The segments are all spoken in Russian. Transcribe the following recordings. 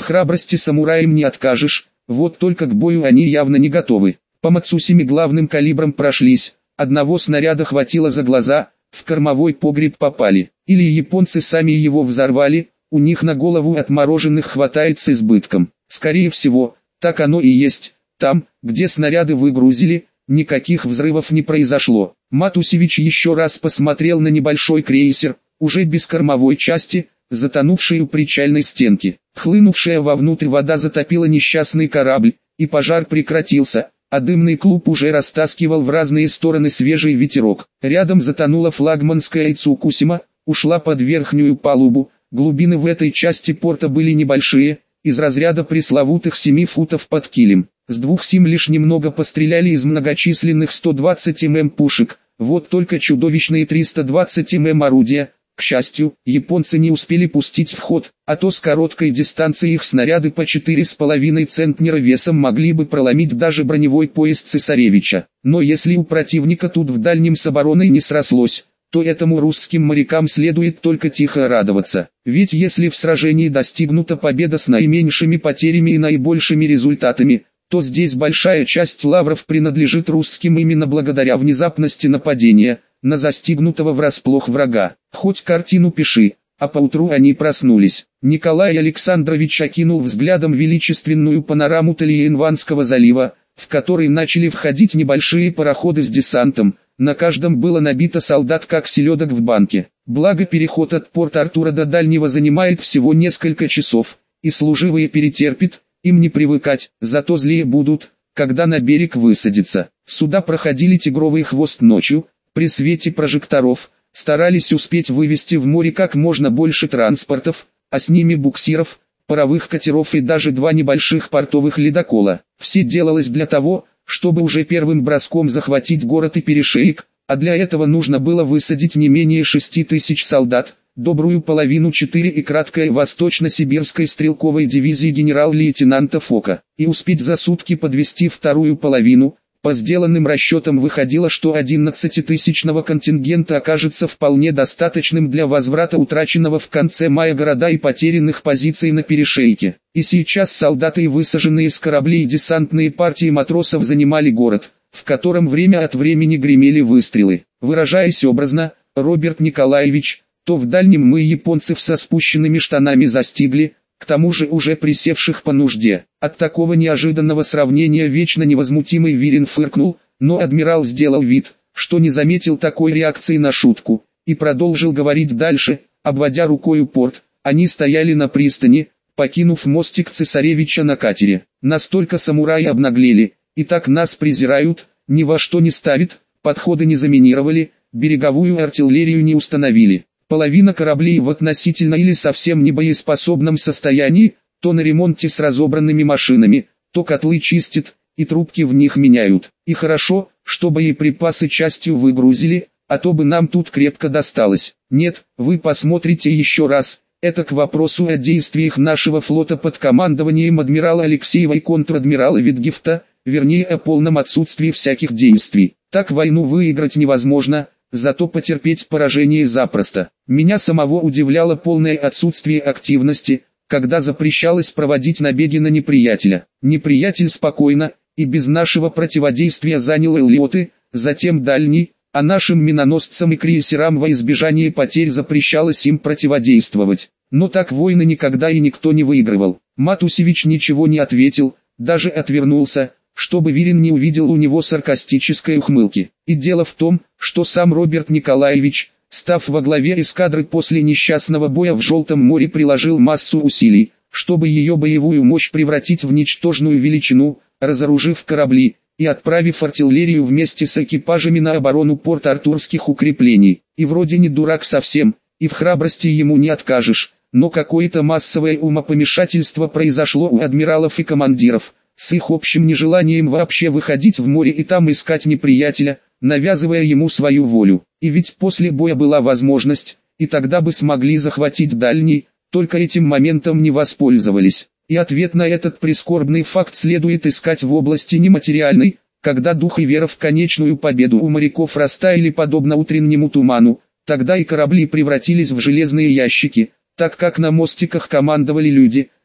храбрости самураям не откажешь, вот только к бою они явно не готовы. По Мацусиме главным калибром прошлись, одного снаряда хватило за глаза, в кормовой погреб попали. Или японцы сами его взорвали, у них на голову отмороженных хватает с избытком. Скорее всего, так оно и есть. Там, где снаряды выгрузили, никаких взрывов не произошло. Матусевич еще раз посмотрел на небольшой крейсер, уже без кормовой части, затонувший у причальной стенки. Хлынувшая вовнутрь вода затопила несчастный корабль, и пожар прекратился, а дымный клуб уже растаскивал в разные стороны свежий ветерок. Рядом затонула флагманская Цукусима, ушла под верхнюю палубу. Глубины в этой части порта были небольшие, из разряда пресловутых 7 футов под килем. С 2 сим лишь немного постреляли из многочисленных 120 мм пушек, вот только чудовищные 320 мм орудия. К счастью, японцы не успели пустить в ход, а то с короткой дистанции их снаряды по 4,5 центнера весом могли бы проломить даже броневой поезд цесаревича. Но если у противника тут в дальнем с обороной не срослось, то этому русским морякам следует только тихо радоваться. Ведь если в сражении достигнута победа с наименьшими потерями и наибольшими результатами, то здесь большая часть лавров принадлежит русским именно благодаря внезапности нападения на застигнутого врасплох врага. Хоть картину пиши, а поутру они проснулись. Николай Александрович окинул взглядом величественную панораму Талиенванского залива, в который начали входить небольшие пароходы с десантом. На каждом было набито солдат как селедок в банке. Благо переход от Порт-Артура до Дальнего занимает всего несколько часов, и служивые перетерпят, им не привыкать, зато злее будут, когда на берег высадятся. Суда проходили тигровый хвост ночью, при свете прожекторов, старались успеть вывести в море как можно больше транспортов, а с ними буксиров, паровых катеров и даже 2 небольших портовых ледокола. Все делалось для того, чтобы уже первым броском захватить город и перешеек, а для этого нужно было высадить не менее 6000 солдат, добрую половину 4 краткой Восточно-Сибирской стрелковой дивизии генерал-лейтенанта Фока, и успеть за сутки подвести вторую половину. По сделанным расчетам выходило, что 11-тысячного контингента окажется вполне достаточным для возврата утраченного в конце мая города и потерянных позиций на перешейке. И сейчас солдаты и высаженные с кораблей десантные партии матросов занимали город, в котором время от времени гремели выстрелы. Выражаясь образно, Роберт Николаевич, то в дальнем мы японцев со спущенными штанами застигли, к тому же уже присевших по нужде. От такого неожиданного сравнения вечно невозмутимый Вирин фыркнул, но адмирал сделал вид, что не заметил такой реакции на шутку, и продолжил говорить дальше, обводя рукою порт. Они стояли на пристани, покинув мостик цесаревича на катере. Настолько самураи обнаглели, и так нас презирают, ни во что не ставят, подходы не заминировали, береговую артиллерию не установили. Половина кораблей в относительно или совсем небоеспособном состоянии, то на ремонте с разобранными машинами, то котлы чистят, и трубки в них меняют. И хорошо, что боеприпасы частью выгрузили, а то бы нам тут крепко досталось. Нет, вы посмотрите еще раз, это к вопросу о действиях нашего флота под командованием адмирала Алексеева и контр-адмирала Витгефта, вернее о полном отсутствии всяких действий. Так войну выиграть невозможно. Зато потерпеть поражение запросто. Меня самого удивляло полное отсутствие активности, когда запрещалось проводить набеги на неприятеля. Неприятель спокойно и без нашего противодействия занял Эллиоты, затем Дальний, а нашим миноносцам и крейсерам во избежание потерь запрещалось им противодействовать. Но так войны никогда и никто не выигрывал. Матусевич ничего не ответил, даже отвернулся, чтобы Вирин не увидел у него саркастической ухмылки. И дело в том, что сам Роберт Николаевич, став во главе эскадры после несчастного боя в Желтом море, приложил массу усилий, чтобы ее боевую мощь превратить в ничтожную величину, разоружив корабли и отправив артиллерию вместе с экипажами на оборону порт-артурских укреплений. И вроде не дурак совсем, и в храбрости ему не откажешь, но какое-то массовое умопомешательство произошло у адмиралов и командиров, с их общим нежеланием вообще выходить в море и там искать неприятеля, навязывая ему свою волю. И ведь после боя была возможность, и тогда бы смогли захватить Дальний, только этим моментом не воспользовались. И ответ на этот прискорбный факт следует искать в области нематериальной, когда дух и вера в конечную победу у моряков растаяли подобно утреннему туману, тогда и корабли превратились в железные ящики, так как на мостиках командовали люди,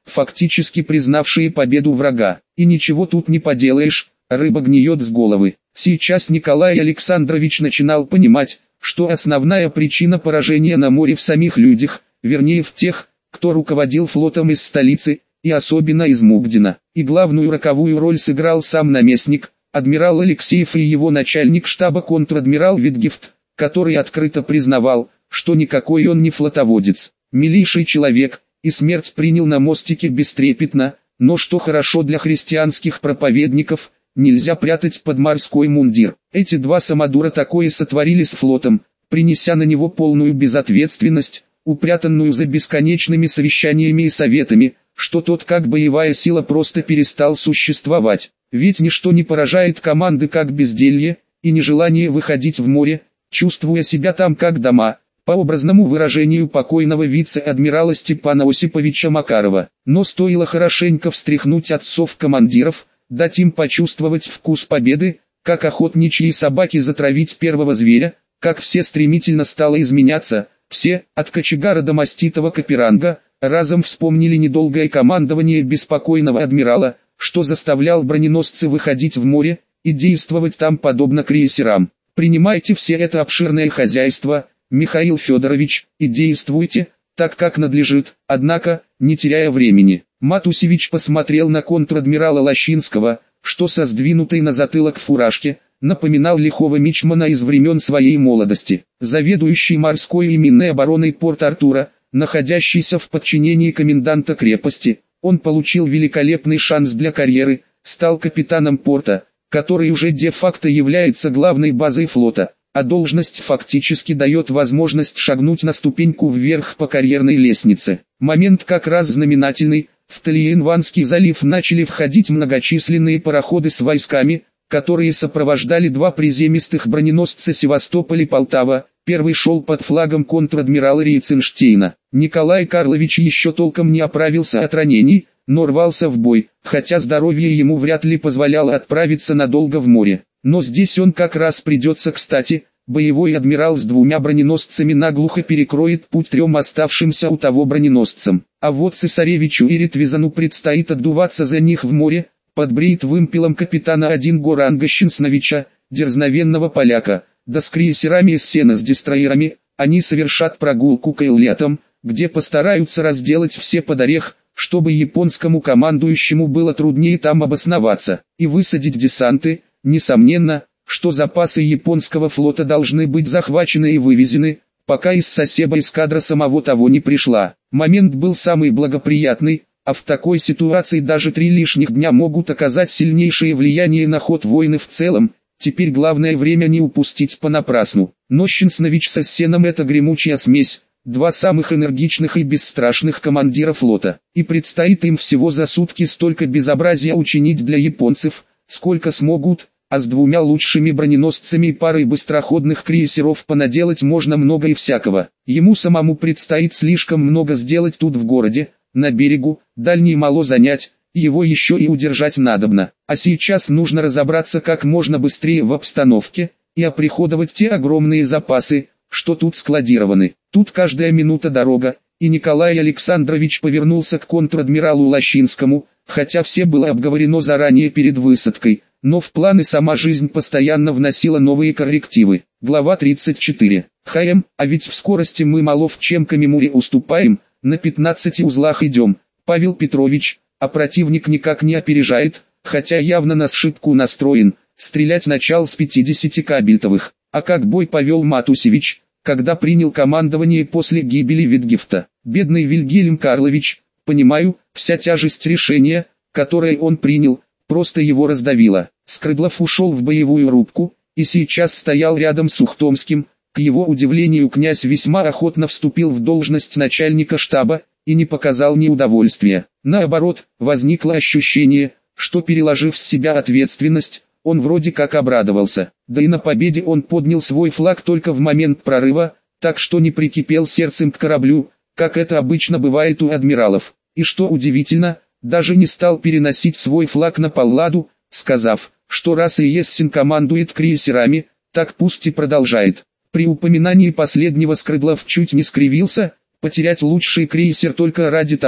фактически признавшие победу врага. И ничего тут не поделаешь, рыба гниет с головы. Сейчас Николай Александрович начинал понимать, что основная причина поражения на море в самих людях, вернее в тех, кто руководил флотом из столицы, и особенно из Мугдина. И главную роковую роль сыграл сам наместник, адмирал Алексеев и его начальник штаба контр-адмирал Витгефт, который открыто признавал, что никакой он не флотоводец, милейший человек, и смерть принял на мостике бестрепетно, но что хорошо для христианских проповедников, нельзя прятать под морской мундир. Эти два самодура такое сотворили с флотом, принеся на него полную безответственность, упрятанную за бесконечными совещаниями и советами, что тот как боевая сила просто перестал существовать. Ведь ничто не поражает команды как безделье, и нежелание выходить в море, чувствуя себя там как дома, по образному выражению покойного вице-адмирала Степана Осиповича Макарова. Но стоило хорошенько встряхнуть отцов-командиров, дать им почувствовать вкус победы, как охотничьи собаки затравить первого зверя, как все стремительно стало изменяться, все, от кочегара до маститого каперанга, разом вспомнили недолгое командование беспокойного адмирала, что заставлял броненосцы выходить в море и действовать там подобно крейсерам. Принимайте все это обширное хозяйство, Михаил Федорович, и действуйте, так как надлежит, однако, не теряя времени. Матусевич посмотрел на контр-адмирала Лощинского, что со сдвинутой на затылок фуражке, напоминал лихого мичмана из времен своей молодости. Заведующий морской и минной обороной Порт-Артура, находящийся в подчинении коменданта крепости, он получил великолепный шанс для карьеры, стал капитаном порта, который уже де-факто является главной базой флота, а должность фактически дает возможность шагнуть на ступеньку вверх по карьерной лестнице. Момент как раз знаменательный, в Талиенванский залив начали входить многочисленные пароходы с войсками, которые сопровождали два приземистых броненосца Севастополь и Полтава. Первый шел под флагом контр-адмирала Рейценштейна. Николай Карлович еще толком не оправился от ранений, но рвался в бой, хотя здоровье ему вряд ли позволяло отправиться надолго в море. Но здесь он как раз придется кстати, боевой адмирал с двумя броненосцами наглухо перекроет путь трем оставшимся у того броненосцам. А вот цесаревичу и Ретвизану предстоит отдуваться за них в море, под брейт-вымпелом капитана один Горанга Щенсновича, дерзновенного поляка. Да с крейсерами из сена с дестройерами, они совершат прогулку к Эйлетам, где постараются разделать все под орех, чтобы японскому командующему было труднее там обосноваться, и высадить десанты. Несомненно, что запасы японского флота должны быть захвачены и вывезены, пока из Сасебо эскадра самого того не пришла. Момент был самый благоприятный, а в такой ситуации даже 3 лишних дня могут оказать сильнейшее влияние на ход войны в целом. Теперь главное время не упустить понапрасну. Но Щенснович со Сеном — это гремучая смесь, два самых энергичных и бесстрашных командира флота. И предстоит им всего за сутки столько безобразия учинить для японцев, сколько смогут, а с двумя лучшими броненосцами и парой быстроходных крейсеров понаделать можно много и всякого. Ему самому предстоит слишком много сделать тут в городе, на берегу, дальний мало занять. Его еще и удержать надобно, а сейчас нужно разобраться как можно быстрее в обстановке, и оприходовать те огромные запасы, что тут складированы. Тут каждая минута дорога, и Николай Александрович повернулся к контр-адмиралу Лощинскому, хотя все было обговорено заранее перед высадкой, но в планы сама жизнь постоянно вносила новые коррективы. Глава 34. А ведь в скорости мы мало в чем Камимуре уступаем, на 15 узлах идем, Павел Петрович. А противник никак не опережает, хотя явно на сшибку настроен, стрелять начал с 50 кабельтовых. А как бой повел Матусевич, когда принял командование после гибели Витгефта? Бедный Вильгельм Карлович, понимаю, вся тяжесть решения, которое он принял, просто его раздавила. Скрыдлов ушел в боевую рубку, и сейчас стоял рядом с Ухтомским. К его удивлению, князь весьма охотно вступил в должность начальника штаба, и не показал неудовольствия. Наоборот, возникло ощущение, что переложив с себя ответственность, он вроде как обрадовался. Да и на победе он поднял свой флаг только в момент прорыва, так что не прикипел сердцем к кораблю, как это обычно бывает у адмиралов. И что удивительно, даже не стал переносить свой флаг на Палладу, сказав, что раз Иессин командует крейсерами, так пусть и продолжает. При упоминании последнего Скрыдлов чуть не скривился. Потерять лучший крейсер только ради того,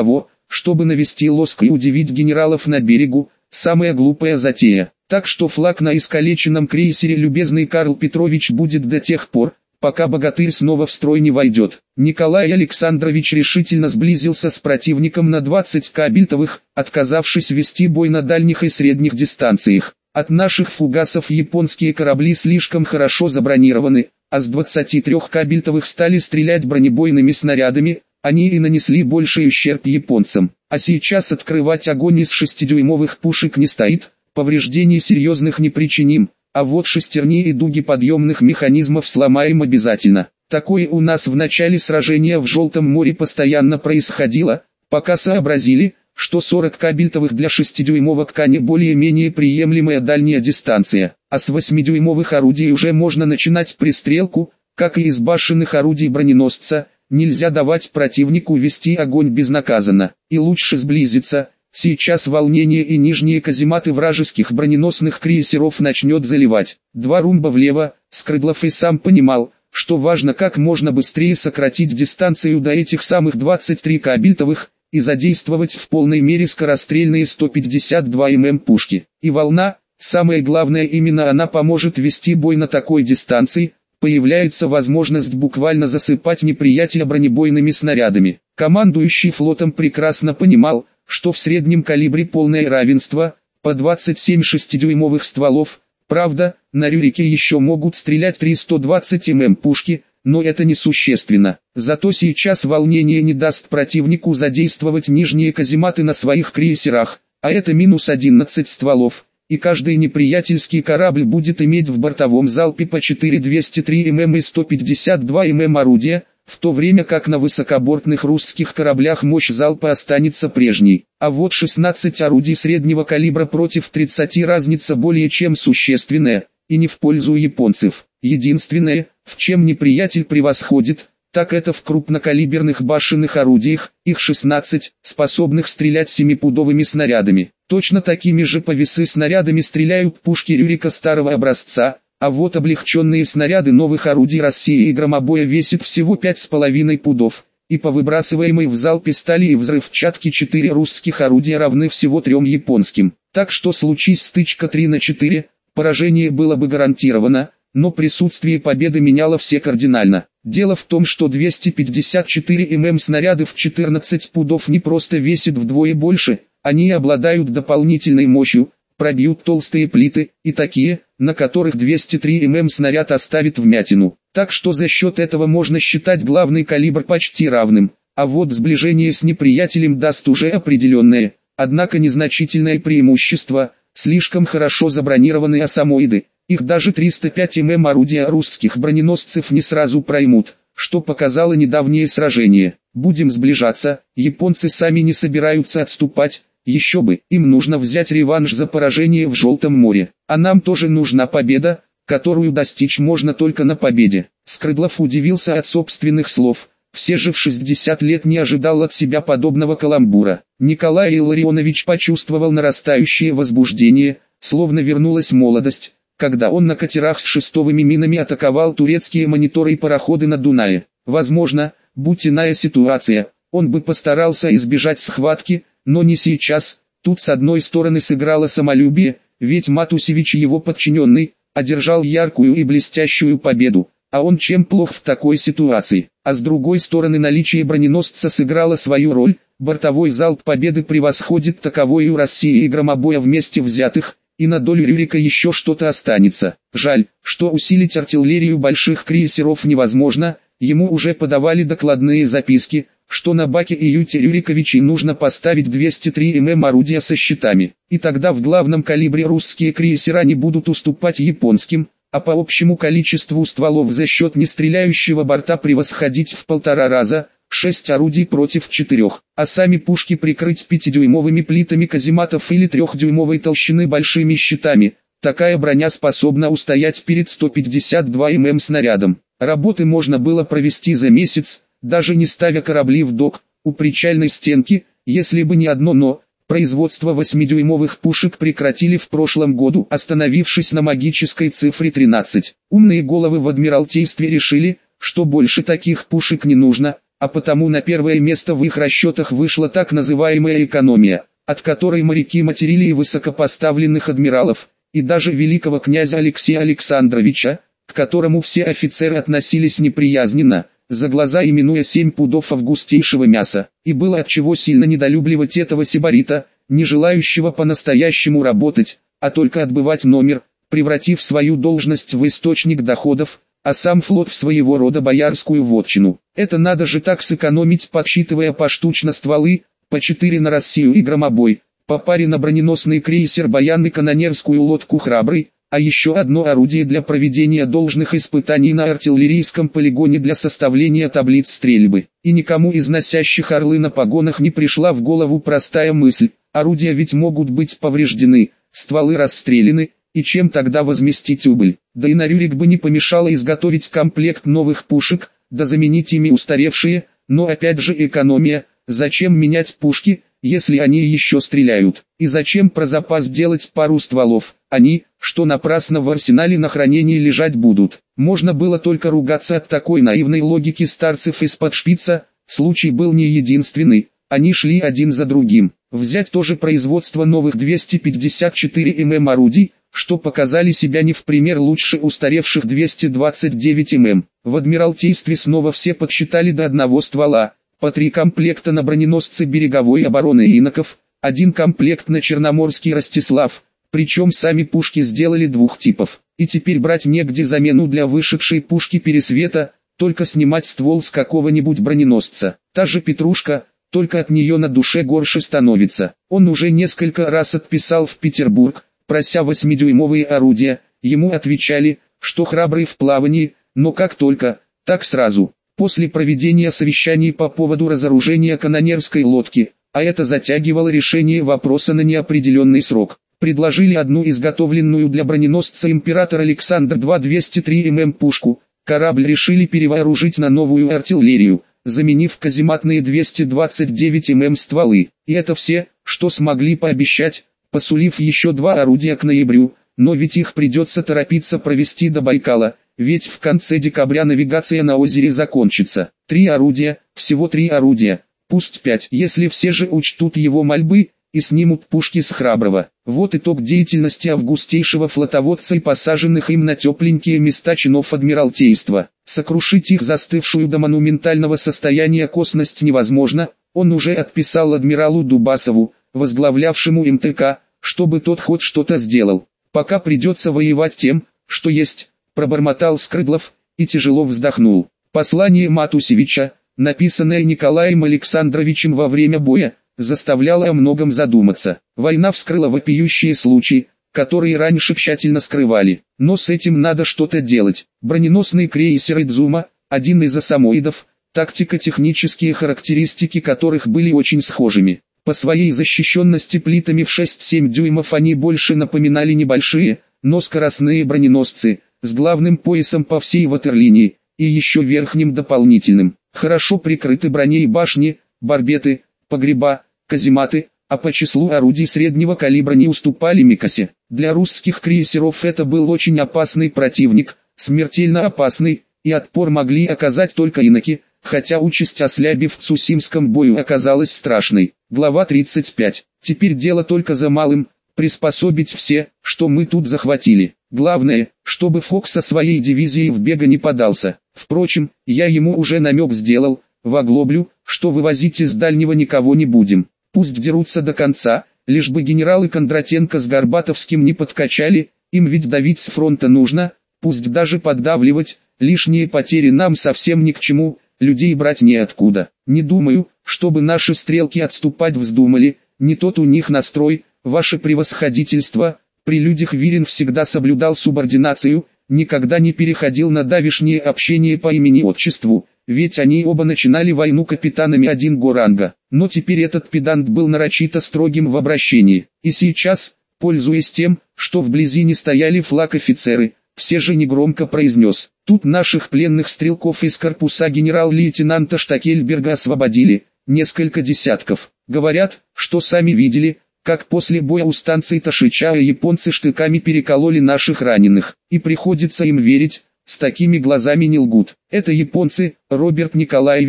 чтобы навести лоск и удивить генералов на берегу, самая глупая затея. Так что флаг на искалеченном крейсере любезный Карл Петрович будет до тех пор, пока богатырь снова в строй не войдет. Николай Александрович решительно сблизился с противником на 20 кабельтовых, отказавшись вести бой на дальних и средних дистанциях. От наших фугасов японские корабли слишком хорошо забронированы, а с 23 кабельтовых стали стрелять бронебойными снарядами, они и нанесли больший ущерб японцам. А сейчас открывать огонь из 6-дюймовых пушек не стоит, повреждений серьезных не причиним, а вот шестерни и дуги подъемных механизмов сломаем обязательно. Такое у нас в начале сражения в Желтом море постоянно происходило, пока сообразили, что 40 кабельтовых для 6-дюймовок не более-менее приемлемая дальняя дистанция, а с 8-дюймовых орудий уже можно начинать пристрелку, как и из башенных орудий броненосца. Нельзя давать противнику вести огонь безнаказанно, и лучше сблизиться. Сейчас волнение и нижние казематы вражеских броненосных крейсеров начнет заливать. 2 румба влево. Скрыдлов и сам понимал, что важно как можно быстрее сократить дистанцию до этих самых 23 кабельтовых и задействовать в полной мере скорострельные 152 мм пушки. И волна, самое главное, именно она поможет вести бой на такой дистанции. Появляется возможность буквально засыпать неприятеля бронебойными снарядами. Командующий флотом прекрасно понимал, что в среднем калибре полное равенство, по 27 6-дюймовых стволов. Правда, на Рюрике еще могут стрелять 3 120 мм пушки, но это несущественно. Зато сейчас волнение не даст противнику задействовать нижние казематы на своих крейсерах, а это минус 11 стволов. И каждый неприятельский корабль будет иметь в бортовом залпе по 4 203 мм и 152 мм орудия, в то время как на высокобортных русских кораблях мощь залпа останется прежней. А вот 16 орудий среднего калибра против 30 разница более чем существенная, и не в пользу японцев. Единственное, в чем неприятель превосходит, так это в крупнокалиберных башенных орудиях, их 16, способных стрелять 7-пудовыми снарядами. Точно такими же по весы снарядами стреляют пушки Рюрика старого образца, а вот облегченные снаряды новых орудий России и громобоя весят всего 5,5 пудов, и по выбрасываемой в залпе стали и взрывчатке 4 русских орудия равны всего 3 японским. Так что случись стычка 3-4, поражение было бы гарантировано, но присутствие победы меняло все кардинально. Дело в том, что 254 мм снаряды в 14 пудов не просто весят вдвое больше, они обладают дополнительной мощью, пробьют толстые плиты, и такие, на которых 203 мм снаряд оставит вмятину. Так что за счет этого можно считать главный калибр почти равным, а вот сближение с неприятелем даст уже определенное, однако незначительное преимущество. Слишком хорошо забронированы осамоиды, их даже 305 мм орудия русских броненосцев не сразу проймут, что показало недавнее сражение. Будем сближаться, японцы сами не собираются отступать, еще бы, им нужно взять реванш за поражение в Желтом море, а нам тоже нужна победа, которую достичь можно только на победе. Скрыдлов удивился от собственных слов. Все же в 60 лет не ожидал от себя подобного каламбура. Николай Илларионович почувствовал нарастающее возбуждение, словно вернулась молодость, когда он на катерах с шестовыми минами атаковал турецкие мониторы и пароходы на Дунае. Возможно, будь иная ситуация, он бы постарался избежать схватки, но не сейчас. Тут с одной стороны сыграло самолюбие, ведь Матусевич, его подчиненный, одержал яркую и блестящую победу. А он чем плох в такой ситуации? А с другой стороны наличие броненосца сыграло свою роль, бортовой залп победы превосходит таковой у России и громобоя вместе взятых, и на долю Рюрика еще что-то останется. Жаль, что усилить артиллерию больших крейсеров невозможно, ему уже подавали докладные записки, что на баке и юте Рюриковичей нужно поставить 203 мм орудия со щитами, и тогда в главном калибре русские крейсера не будут уступать японским, а по общему количеству стволов за счет нестреляющего борта превосходить в 1,5 раза, 6 орудий против 4, а сами пушки прикрыть 5-дюймовыми плитами казематов или 3-дюймовой толщины большими щитами. Такая броня способна устоять перед 152 мм снарядом. Работы можно было провести за месяц, даже не ставя корабли в док, у причальной стенки, если бы не одно «но». Производство 8-дюймовых пушек прекратили в прошлом году, остановившись на магической цифре 13. Умные головы в Адмиралтействе решили, что больше таких пушек не нужно, а потому на первое место в их расчетах вышла так называемая экономия, от которой моряки материли и высокопоставленных адмиралов, и даже великого князя Алексея Александровича, к которому все офицеры относились неприязненно, за глаза именуя 7 пудов августейшего мяса, и было отчего сильно недолюбливать этого сибарита, не желающего по-настоящему работать, а только отбывать номер, превратив свою должность в источник доходов, а сам флот в своего рода боярскую вотчину. Это надо же так сэкономить, подсчитывая поштучно стволы, по 4 на Россию и громобой, по паре на броненосный крейсер «Баян» и канонерскую лодку «Храбрый», а еще одно орудие для проведения должных испытаний на артиллерийском полигоне для составления таблиц стрельбы. И никому из носящих орлы на погонах не пришла в голову простая мысль: орудия ведь могут быть повреждены, стволы расстреляны, и чем тогда возместить убыль? Да и на Рюрик бы не помешало изготовить комплект новых пушек, да заменить ими устаревшие, но опять же экономия. Зачем менять пушки, если они еще стреляют? И зачем про запас делать пару стволов? Они, что напрасно в арсенале на хранении лежать будут. Можно было только ругаться от такой наивной логики старцев из-под шпица. Случай был не единственный, они шли один за другим. Взять тоже производство новых 254 мм орудий, что показали себя не в пример лучше устаревших 229 мм. В Адмиралтействе снова все подсчитали до одного ствола. По 3 комплекта на броненосцы береговой обороны Иноков, 1 комплект на Черноморский Ростислав, причем сами пушки сделали 2 типов. И теперь брать негде замену для вышедшей пушки Пересвета, только снимать ствол с какого-нибудь броненосца. Та же Петрушка, только от нее на душе горше становится. Он уже несколько раз отписал в Петербург, прося 8-дюймовые орудия, ему отвечали, что Храбрый в плавании, но как только, так сразу. После проведения совещаний по поводу разоружения канонерской лодки, а это затягивало решение вопроса на неопределенный срок, предложили одну изготовленную для броненосца император Александр II 203 мм пушку. Корабль решили перевооружить на новую артиллерию, заменив казематные 229 мм стволы. И это все, что смогли пообещать, посулив еще 2 орудия к ноябрю, но ведь их придется торопиться провести до Байкала. Ведь в конце декабря навигация на озере закончится. 3 орудия, всего 3 орудия, пусть 5, если все же учтут его мольбы, и снимут пушки с Храброго. Вот итог деятельности августейшего флотоводца и посаженных им на тепленькие места чинов Адмиралтейства. Сокрушить их застывшую до монументального состояния косность невозможно, он уже отписал адмиралу Дубасову, возглавлявшему МТК, чтобы тот хоть что-то сделал. Пока придется воевать тем, что есть, пробормотал Скрыдлов, и тяжело вздохнул. Послание Матусевича, написанное Николаем Александровичем во время боя, заставляло о многом задуматься. Война вскрыла вопиющие случаи, которые раньше тщательно скрывали. Но с этим надо что-то делать. Броненосный крейсер Идзума, один из асамоидов, тактико-технические характеристики которых были очень схожими. По своей защищенности плитами в 6-7 дюймов они больше напоминали небольшие, но скоростные броненосцы, с главным поясом по всей ватерлинии, и еще верхним дополнительным. Хорошо прикрыты броней башни, барбеты, погреба, казематы, а по числу орудий среднего калибра не уступали Микосе. Для русских крейсеров это был очень опасный противник, смертельно опасный, и отпор могли оказать только иноки, хотя участь Ослябе в Цусимском бою оказалась страшной. Глава 35. Теперь дело только за малым, приспособить все, что мы тут захватили. Главное, чтобы Фок со своей дивизией в бега не подался. Впрочем, я ему уже намек сделал, в оглоблю, что вывозить из дальнего никого не будем. Пусть дерутся до конца, лишь бы генералы Кондратенко с Горбатовским не подкачали, им ведь давить с фронта нужно, пусть даже поддавливать, лишние потери нам совсем ни к чему, людей брать неоткуда. Не думаю, чтобы наши стрелки отступать вздумали, не тот у них настрой, ваше превосходительство. При людях Вирин всегда соблюдал субординацию, никогда не переходил на давешнее общение по имени-отчеству, ведь они оба начинали войну капитанами 1-го ранга. Но теперь этот педант был нарочито строгим в обращении, и сейчас, пользуясь тем, что вблизи не стояли флаг-офицеры, все же негромко произнес: «Тут наших пленных стрелков из корпуса генерал-лейтенанта Штакельберга освободили, несколько десятков. Говорят, что сами видели, как после боя у станции Ташича японцы штыками перекололи наших раненых, и приходится им верить, с такими глазами не лгут. Это японцы, Роберт Николаевич,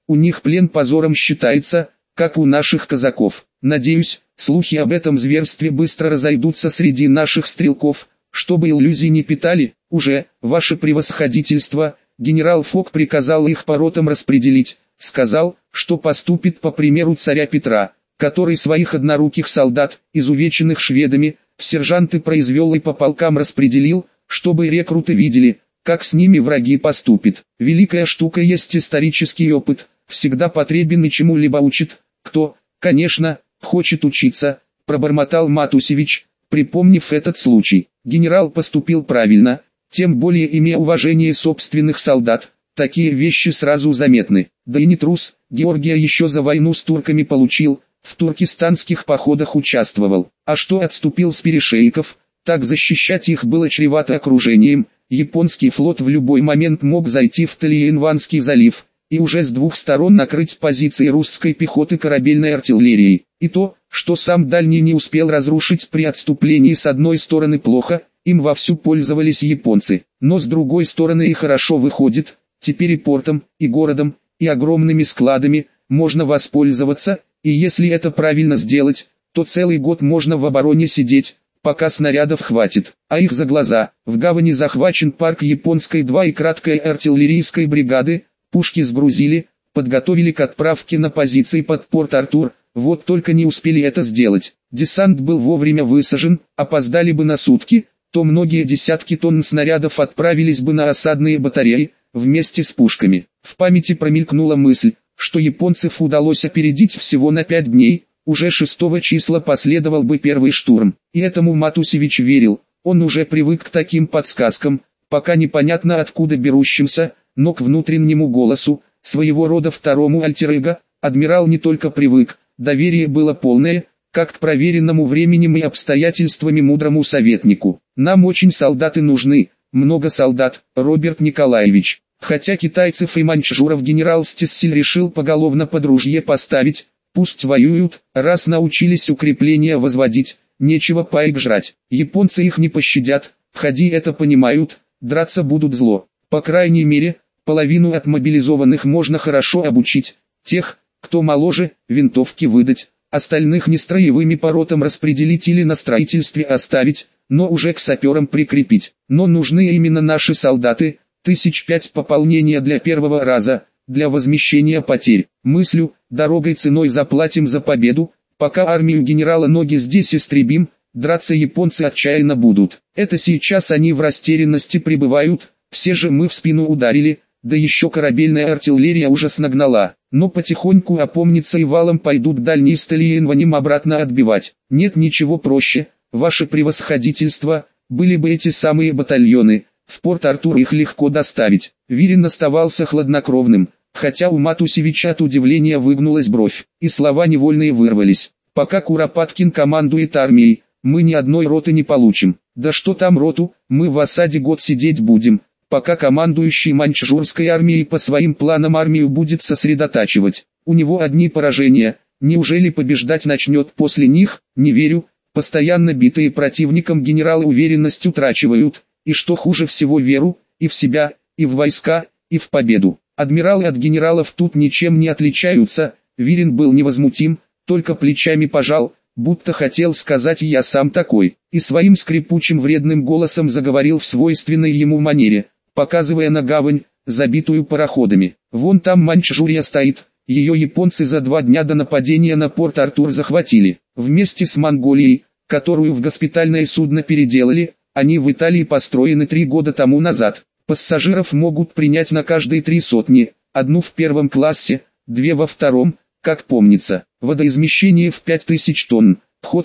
У них плен позором считается, как у наших казаков. Надеюсь, слухи об этом зверстве быстро разойдутся среди наших стрелков, чтобы иллюзий не питали. Уже, ваше превосходительство, генерал Фок приказал их по ротам распределить, сказал, что поступит по примеру царя Петра, который своих одноруких солдат, изувеченных шведами, в сержанты произвел и по полкам распределил, чтобы рекруты видели, как с ними враги поступят. Великая штука есть исторический опыт, всегда потребен и чему-либо учит, кто, конечно, хочет учиться, пробормотал Матусевич, припомнив этот случай. Генерал поступил правильно, тем более имея уважение собственных солдат, такие вещи сразу заметны. Да и не трус, Георгия еще за войну с турками получил, в туркестанских походах участвовал. А что отступил с перешейков, так защищать их было чревато окружением. Японский флот в любой момент мог зайти в Талиенванский залив, и уже с двух сторон накрыть позиции русской пехоты корабельной артиллерией. И то, что сам Дальний не успел разрушить при отступлении с одной стороны плохо, им вовсю пользовались японцы. Но с другой стороны и хорошо выходит, теперь и портом, и городом, и огромными складами можно воспользоваться, и если это правильно сделать, то целый год можно в обороне сидеть, пока снарядов хватит. А их за глаза, в гавани захвачен парк японской 2 и краткой артиллерийской бригады, пушки сгрузили, подготовили к отправке на позиции под Порт-Артур, вот только не успели это сделать. Десант был вовремя высажен, опоздали бы на сутки, то многие десятки тонн снарядов отправились бы на осадные батареи, вместе с пушками. В памяти промелькнула мысль, что японцев удалось опередить всего на 5 дней, уже 6 числа последовал бы первый штурм. И этому Матусевич верил, он уже привык к таким подсказкам, пока непонятно откуда берущимся, но к внутреннему голосу, своего рода второму альтер-эго, адмирал не только привык, доверие было полное, как к проверенному временем и обстоятельствами мудрому советнику. Нам очень солдаты нужны, много солдат, Роберт Николаевич. Хотя китайцев и маньчжуров генерал Стессель решил поголовно под ружье поставить, пусть воюют, раз научились укрепления возводить, нечего паек жрать. Японцы их не пощадят, входи это понимают, драться будут зло. По крайней мере, половину отмобилизованных можно хорошо обучить, тех, кто моложе, винтовки выдать, остальных нестроевыми по ротам распределить или на строительстве оставить, но уже к саперам прикрепить. Но нужны именно наши солдаты, 1005 пополнения для первого раза, для возмещения потерь. Мыслю, дорогой ценой заплатим за победу, пока армию генерала Ноги здесь истребим, драться японцы отчаянно будут. Это сейчас они в растерянности пребывают, все же мы в спину ударили, да еще корабельная артиллерия ужас нагнала. Но потихоньку опомнится и валом пойдут дальние с Талиенванем обратно отбивать. Нет ничего проще, ваше превосходительство, были бы эти самые батальоны. В Порт-Артур их легко доставить. Вирин оставался хладнокровным, хотя у Матусевича от удивления выгнулась бровь, и слова невольные вырвались. Пока Куропаткин командует армией, мы ни одной роты не получим. Да что там роту, мы в осаде год сидеть будем, пока командующий маньчжурской армией по своим планам армию будет сосредотачивать. У него одни поражения, неужели побеждать начнет после них? Не верю, постоянно битые противником генералы уверенность утрачивают. И что хуже всего веру, и в себя, и в войска, и в победу. Адмиралы от генералов тут ничем не отличаются, Вирин был невозмутим, только плечами пожал, будто хотел сказать «я сам такой», и своим скрипучим вредным голосом заговорил в свойственной ему манере, показывая на гавань, забитую пароходами. Вон там Маньчжурия стоит, ее японцы за 2 дня до нападения на Порт-Артур захватили, вместе с Монголией, которую в госпитальное судно переделали. Они в Италии построены 3 года тому назад. Пассажиров могут принять на каждые 3 сотни, одну в первом классе, 2 во втором, как помнится. Водоизмещение в 5000 тонн, ход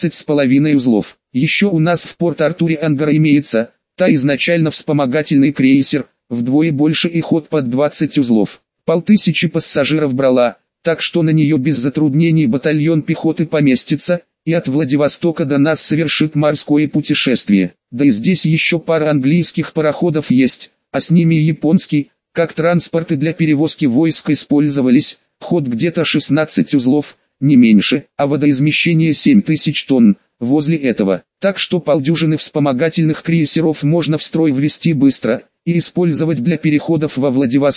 17,5 узлов. Еще у нас в Порт-Артуре ангар имеется, та изначально вспомогательный крейсер, вдвое больше и ход под 20 узлов. 500 пассажиров брала, так что на нее без затруднений батальон пехоты поместится, и от Владивостока до нас совершит морское путешествие. Да и здесь еще пара английских пароходов есть, а с ними и японский, как транспорты для перевозки войск использовались, ход где-то 16 узлов, не меньше, а водоизмещение 7000 тонн, возле этого. Так что полдюжины вспомогательных крейсеров можно в строй ввести быстро, и использовать для переходов во Владивосток,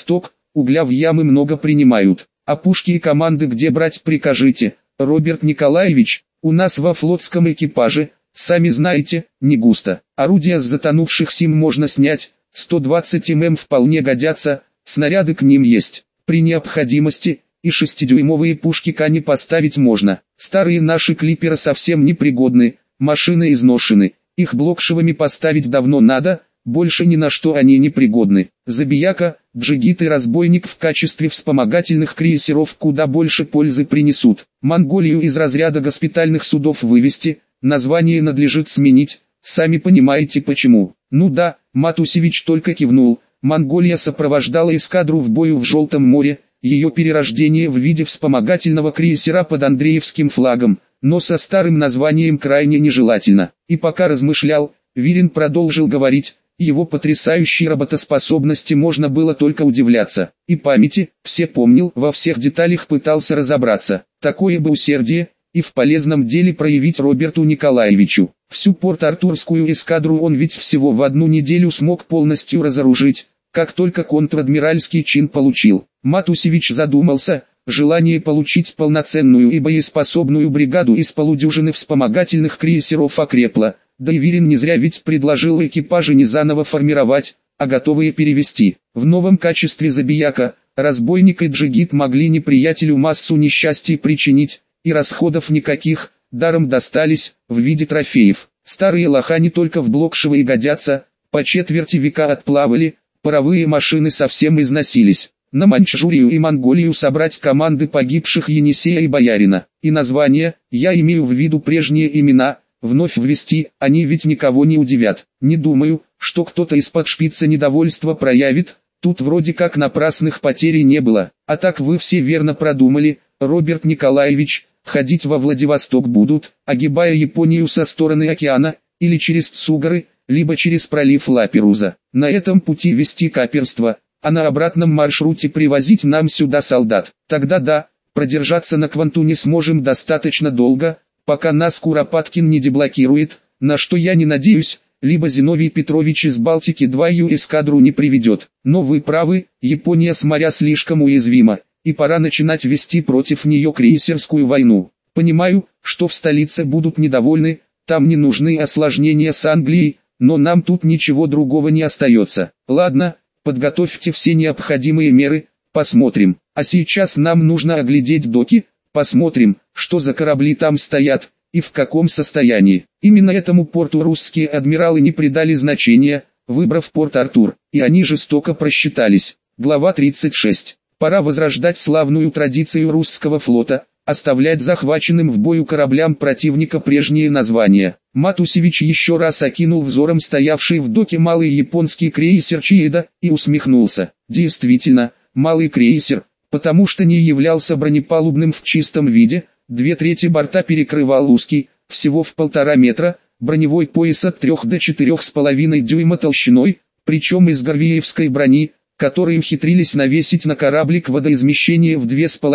угля в ямы много принимают. А пушки и команды где брать прикажите, Роберт Николаевич? У нас во флотском экипаже, сами знаете, не густо. Орудия с затонувших сим можно снять, 120 мм вполне годятся, снаряды к ним есть. При необходимости и 6-дюймовые пушки к они поставить можно. Старые наши клиперы совсем непригодны, машины изношены, их блокшевыми поставить давно надо, больше ни на что они не пригодны. Забияка, джигит и разбойник в качестве вспомогательных крейсеров куда больше пользы принесут. Монголию из разряда госпитальных судов вывести, название надлежит сменить, сами понимаете почему. Ну да, Матусевич только кивнул. Монголия сопровождала эскадру в бою в Желтом море, ее перерождение в виде вспомогательного крейсера под Андреевским флагом, но со старым названием крайне нежелательно. И пока размышлял, Вирин продолжил говорить. Его потрясающей работоспособности можно было только удивляться. И памяти, все помнил, во всех деталях пытался разобраться. Такое бы усердие, и в полезном деле проявить Роберту Николаевичу. Всю Порт-Артурскую эскадру он ведь всего в 1 неделю смог полностью разоружить, как только контр-адмиральский чин получил. Матусевич задумался, желание получить полноценную и боеспособную бригаду из полудюжины вспомогательных крейсеров окрепло. Да и Вирин не зря ведь предложил экипажи не заново формировать, а готовые перевести. В новом качестве забияка, разбойник и джигит могли неприятелю массу несчастий причинить, и расходов никаких, даром достались, в виде трофеев. Старые лоха не только в блокшевые годятся, по четверти века отплавали, паровые машины совсем износились. На Маньчжурию и Монголию собрать команды погибших Енисея и Боярина. И названия, я имею в виду прежние имена, вновь ввести, они ведь никого не удивят. Не думаю, что кто-то из-под шпица недовольства проявит, тут вроде как напрасных потерь не было. А так вы все верно продумали, Роберт Николаевич, ходить во Владивосток будут, огибая Японию со стороны океана, или через Цугары, либо через пролив Ла-Перуза. На этом пути вести каперство, а на обратном маршруте привозить нам сюда солдат. Тогда да, продержаться на Квантуне сможем достаточно долго, пока нас Куропаткин не деблокирует, на что я не надеюсь, либо Зиновий Петрович из Балтики 2 эскадру не приведет. Но вы правы, Япония с моря слишком уязвима, и пора начинать вести против нее крейсерскую войну. Понимаю, что в столице будут недовольны, там не нужны осложнения с Англией, но нам тут ничего другого не остается. Ладно, подготовьте все необходимые меры, посмотрим. А сейчас нам нужно оглядеть доки, посмотрим, что за корабли там стоят, и в каком состоянии. Именно этому порту русские адмиралы не придали значения, выбрав Порт-Артур, и они жестоко просчитались. Глава 36. Пора возрождать славную традицию русского флота, оставлять захваченным в бою кораблям противника прежние названия. Матусевич еще раз окинул взором стоявший в доке малый японский крейсер Чиеда и усмехнулся. Действительно, малый крейсер, потому что не являлся бронепалубным в чистом виде, 2/3 борта перекрывал узкий, всего в 1,5 метра, броневой пояс от 3 до 4,5 дюйма толщиной, причем из горвеевской брони, которые ухитрились навесить на кораблик водоизмещение в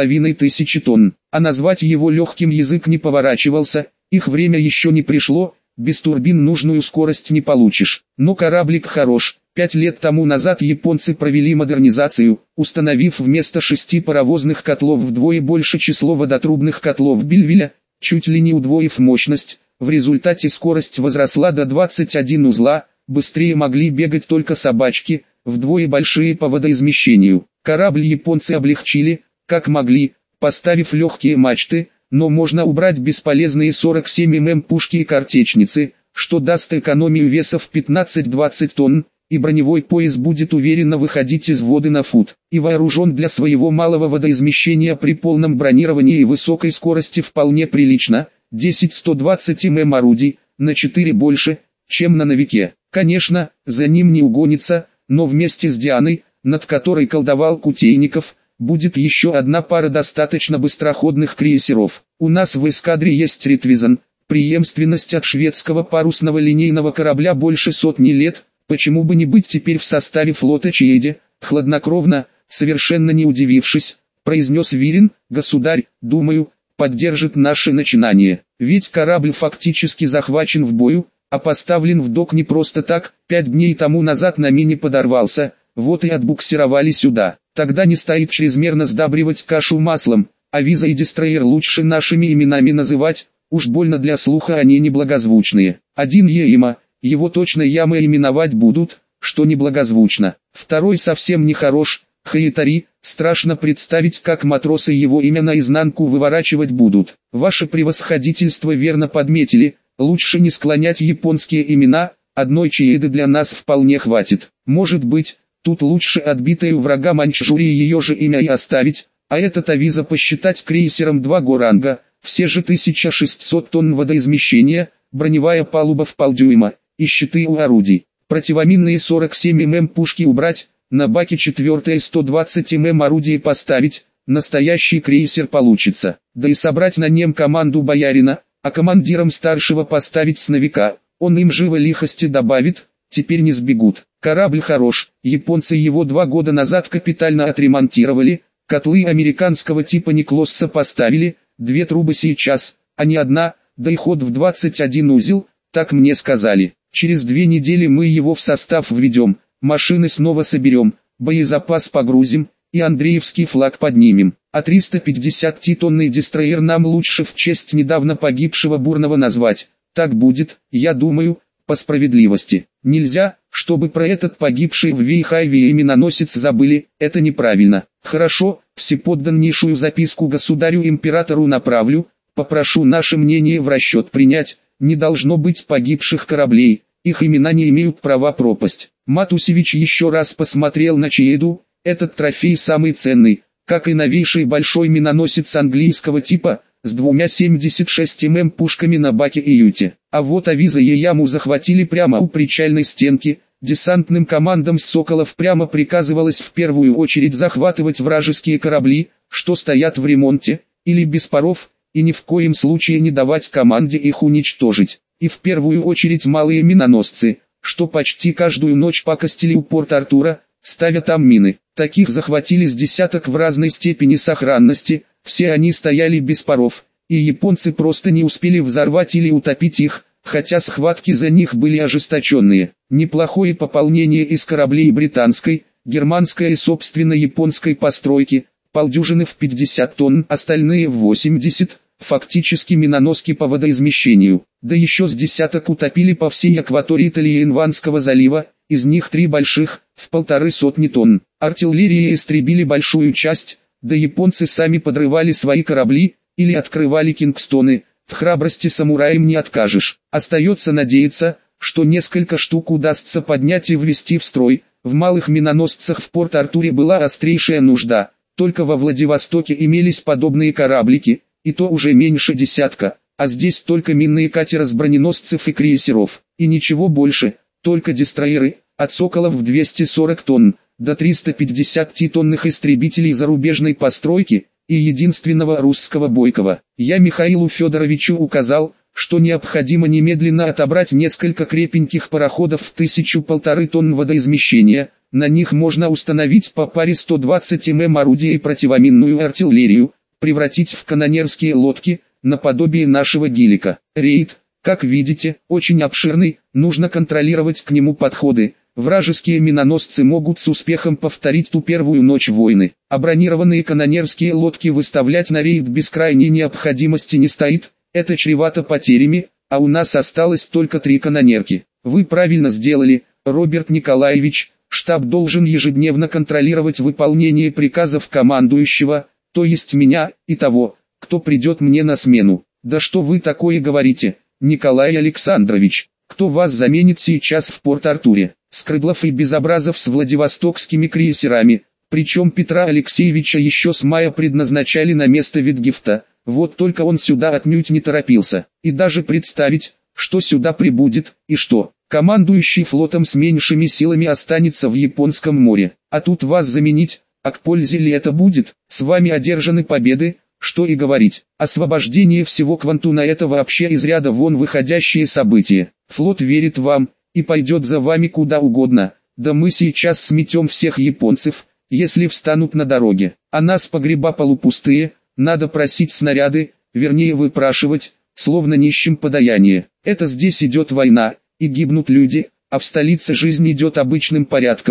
2500 тонн. А назвать его легким язык не поворачивался, их время еще не пришло, без турбин нужную скорость не получишь. Но кораблик хорош. 5 лет тому назад японцы провели модернизацию, установив вместо 6 паровозных котлов вдвое больше число водотрубных котлов Бельвиля, чуть ли не удвоив мощность. В результате скорость возросла до 21 узла, быстрее могли бегать только собачки, вдвое большие по водоизмещению. Корабль японцы облегчили, как могли, поставив легкие мачты, но можно убрать бесполезные 47 мм пушки и картечницы, что даст экономию веса в 15-20 тонн, и броневой пояс будет уверенно выходить из воды на фут, и вооружен для своего малого водоизмещения при полном бронировании и высокой скорости вполне прилично, 10-120 мм орудий, на 4 больше, чем на новике. Конечно, за ним не угонится, но вместе с Дианой, над которой колдовал Кутейников, будет еще одна пара достаточно быстроходных крейсеров. У нас в эскадре есть Ретвизан, преемственность от шведского парусного линейного корабля больше сотни лет, почему бы не быть теперь в составе флота Чиеде, хладнокровно, совершенно не удивившись, произнес Вирин, государь, думаю, поддержит наше начинание, ведь корабль фактически захвачен в бою, а поставлен в док не просто так, 5 дней тому назад на мине подорвался, вот и отбуксировали сюда. Тогда не стоит чрезмерно сдабривать кашу маслом, а Виза и Дестройер лучше нашими именами называть, уж больно для слуха они неблагозвучные. Один Ейма, его точно Ямы именовать будут, что неблагозвучно. Второй совсем не хорош, Хаитари, страшно представить, как матросы его имя наизнанку выворачивать будут. Ваше превосходительство верно подметили, лучше не склонять японские имена, одной Чиеды для нас вполне хватит. Может быть, тут лучше отбитое у врага Маньчжурии ее же имя и оставить, а этот Авиза посчитать крейсером 2 ранга, все же 1600 тонн водоизмещения, броневая палуба в полдюйма, и щиты у орудий. Противоминные 47 мм пушки убрать, на баке 4 120 мм орудие поставить, настоящий крейсер получится. Да и собрать на нем команду боярина, а командиром старшего поставить сновика, он им живо лихости добавит, теперь не сбегут. Корабль хорош, японцы его 2 года назад капитально отремонтировали, котлы американского типа Никлосса поставили, 2 трубы сейчас, а не одна, да и ход в 21 узел, так мне сказали. Через 2 недели мы его в состав введем, машины снова соберем, боезапас погрузим, и Андреевский флаг поднимем. А 350-тонный дестройер нам лучше в честь недавно погибшего Бурного назвать. Так будет, я думаю, по справедливости. Нельзя, чтобы про этот погибший в Вейхайве именоносец забыли, это неправильно. Хорошо, всеподданнейшую записку государю-императору направлю, попрошу наше мнение в расчет принять, не должно быть погибших кораблей, их имена не имеют права пропасть. Матусевич еще раз посмотрел на Чиеду, этот трофей самый ценный, как и новейший большой миноносец английского типа, с 2 76 мм пушками на баке и юте. А вот Авиза и Яму захватили прямо у причальной стенки, десантным командам с Соколов прямо приказывалось в первую очередь захватывать вражеские корабли, что стоят в ремонте, или без паров, и ни в коем случае не давать команде их уничтожить. И в первую очередь малые миноносцы, что почти каждую ночь пакостили у Порт-Артура, ставя там мины. Таких захватили с десяток в разной степени сохранности, все они стояли без паров, и японцы просто не успели взорвать или утопить их, хотя схватки за них были ожесточенные. Неплохое пополнение из кораблей британской, германской и собственно японской постройки, полдюжины в 50 тонн, остальные в 80, фактически миноноски по водоизмещению. Да еще с десяток утопили по всей акватории Тальяинванского залива, из них 3 больших, в 150 тонн. Артиллерии истребили большую часть, да японцы сами подрывали свои корабли, или открывали кингстоны, в храбрости самураям не откажешь. Остается надеяться, что несколько штук удастся поднять и ввести в строй. В малых миноносцах в Порт-Артуре была острейшая нужда, только во Владивостоке имелись подобные кораблики, и то уже меньше десятка, а здесь только минные катера с броненосцев и крейсеров, и ничего больше, только дестройеры, от Соколов в 240 тонн, до 350-тонных истребителей зарубежной постройки, и единственного русского Бойкова. Я Михаилу Федоровичу указал, что необходимо немедленно отобрать несколько крепеньких пароходов в 1000-1500 тонн водоизмещения, на них можно установить по паре 120 мм орудия и противоминную артиллерию, превратить в канонерские лодки, наподобие нашего Гелика. Рейд, как видите, очень обширный, нужно контролировать к нему подходы. Вражеские миноносцы могут с успехом повторить ту первую ночь войны, а бронированные канонерские лодки выставлять на рейд без крайней необходимости не стоит, это чревато потерями, а у нас осталось только 3 канонерки. Вы правильно сделали, Роберт Николаевич, штаб должен ежедневно контролировать выполнение приказов командующего, то есть меня, и того, кто придет мне на смену. Да что вы такое говорите, Николай Александрович, кто вас заменит сейчас в Порт-Артуре? Скрыдлов и Безобразов с владивостокскими крейсерами, причем Петра Алексеевича еще с мая предназначали на место Витгефта, вот только он сюда отнюдь не торопился, и даже представить, что сюда прибудет, и что, командующий флотом с меньшими силами останется в Японском море, а тут вас заменить, а к пользе ли это будет? С вами одержаны победы, что и говорить, освобождение всего Квантуна это вообще из ряда вон выходящее событие, флот верит вам, и пойдет за вами куда угодно, да мы сейчас сметем всех японцев, если встанут на дороге, а нас погреба полупустые, надо просить снаряды, вернее выпрашивать, словно нищим подаяние. Это здесь идет война, и гибнут люди, а в столице жизнь идет обычным порядком,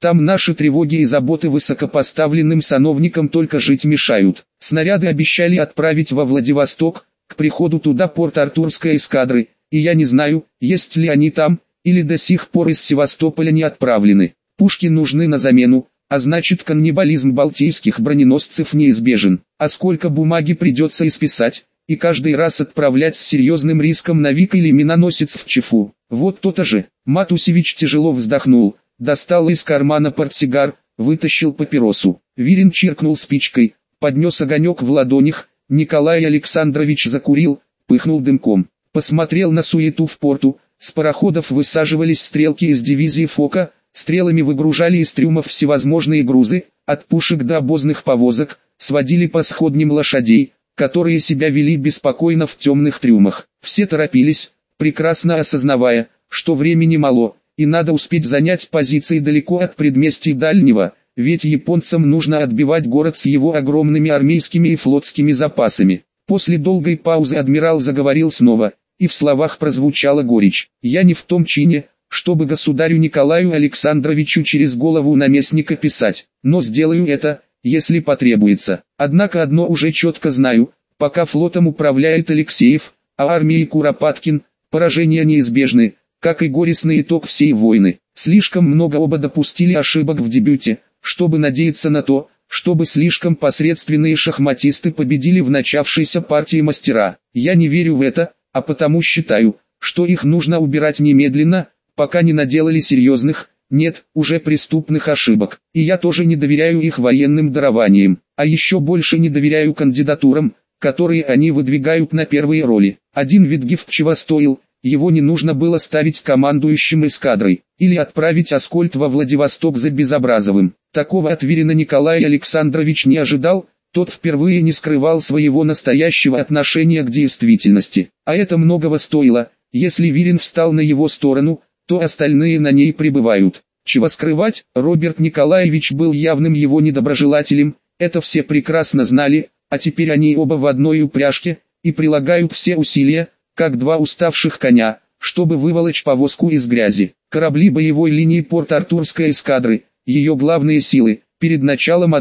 Там наши тревоги и заботы высокопоставленным сановникам только жить мешают. Снаряды обещали отправить во Владивосток, к приходу туда Порт-Артурской эскадры, и я не знаю, есть ли они там, или до сих пор из Севастополя не отправлены. Пушки нужны на замену, а значит каннибализм балтийских броненосцев неизбежен. А сколько бумаги придется исписать, и каждый раз отправлять с серьезным риском на Вик или миноносец в Чефу. Вот то-то же. Матусевич тяжело вздохнул, достал из кармана портсигар, вытащил папиросу. Вирин чиркнул спичкой, поднес огонек в ладонях, Николай Александрович закурил, пыхнул дымком. Посмотрел на суету в порту, с пароходов высаживались стрелки из дивизии Фока, стрелами выгружали из трюмов всевозможные грузы, от пушек до обозных повозок, сводили по сходням лошадей, которые себя вели беспокойно в темных трюмах. Все торопились, прекрасно осознавая, что времени мало, и надо успеть занять позиции далеко от предместий Дальнего, ведь японцам нужно отбивать город с его огромными армейскими и флотскими запасами. После долгой паузы адмирал заговорил снова, и в словах прозвучала горечь. «Я не в том чине, чтобы государю Николаю Александровичу через голову наместника писать, но сделаю это, если потребуется. Однако одно уже четко знаю, пока флотом управляет Алексеев, а армией Куропаткин, поражения неизбежны, как и горестный итог всей войны. Слишком много оба допустили ошибок в дебюте, чтобы надеяться на то, чтобы слишком посредственные шахматисты победили в начавшейся партии мастера. Я не верю в это, а потому считаю, что их нужно убирать немедленно, пока не наделали серьезных, нет, уже преступных ошибок. И я тоже не доверяю их военным дарованиям, а еще больше не доверяю кандидатурам, которые они выдвигают на первые роли. Один Витгеф чего стоил, его не нужно было ставить командующим эскадрой, или отправить Аскольд во Владивосток за Безобразовым. Такого от Вирина Николай Александрович не ожидал, тот впервые не скрывал своего настоящего отношения к действительности. А это многого стоило, если Вирин встал на его сторону, то остальные на ней пребывают. Чего скрывать, Роберт Николаевич был явным его недоброжелателем, это все прекрасно знали, а теперь они оба в одной упряжке, и прилагают все усилия, как два уставших коня, чтобы выволочь повозку из грязи. Корабли боевой линии Порт-Артурской эскадры, ее главные силы, перед началом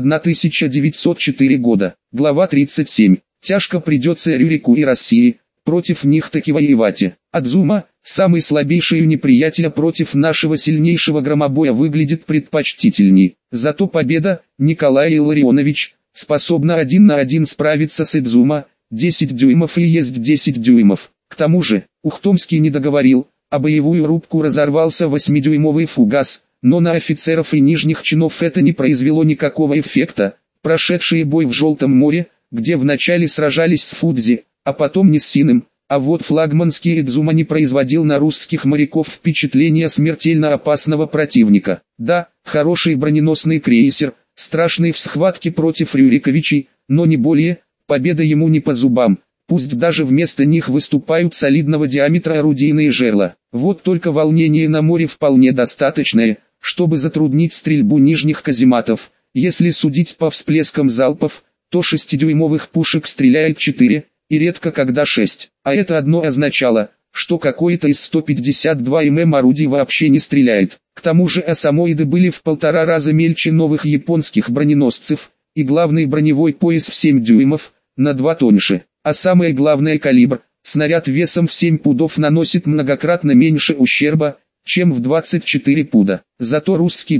1904 года. Глава 37. Тяжко придется Рюрику и России, против них таки воевать. Адзума, самый слабейший у неприятеля против нашего сильнейшего громобоя, выглядит предпочтительней. Зато победа, Николай Илларионович, способна 1 на 1 справиться с Идзума, 10 дюймов и есть 10 дюймов. К тому же, Ухтомский не договорил, а боевую рубку разорвался 8-дюймовый фугас, но на офицеров и нижних чинов это не произвело никакого эффекта. Прошедшие бой в Желтом море, где вначале сражались с Фудзи, а потом не с Синым, а вот флагманский Идзума не производил на русских моряков впечатления смертельно опасного противника. Да, хороший броненосный крейсер, страшный в схватке против Рюриковичей, но не более, победа ему не по зубам. Пусть даже вместо них выступают солидного диаметра орудийные жерла. Вот только волнение на море вполне достаточное, чтобы затруднить стрельбу нижних казематов. Если судить по всплескам залпов, то 6-дюймовых пушек стреляет 4, и редко когда 6. А это одно означало, что какой-то из 152 мм орудий вообще не стреляет. К тому же осамоиды были в 1,5 раза мельче новых японских броненосцев, и главный броневой пояс в 7 дюймов, на 2 тоньше. А самое главное, калибр, снаряд весом в 7 пудов наносит многократно меньше ущерба, чем в 24 пуда. Зато русский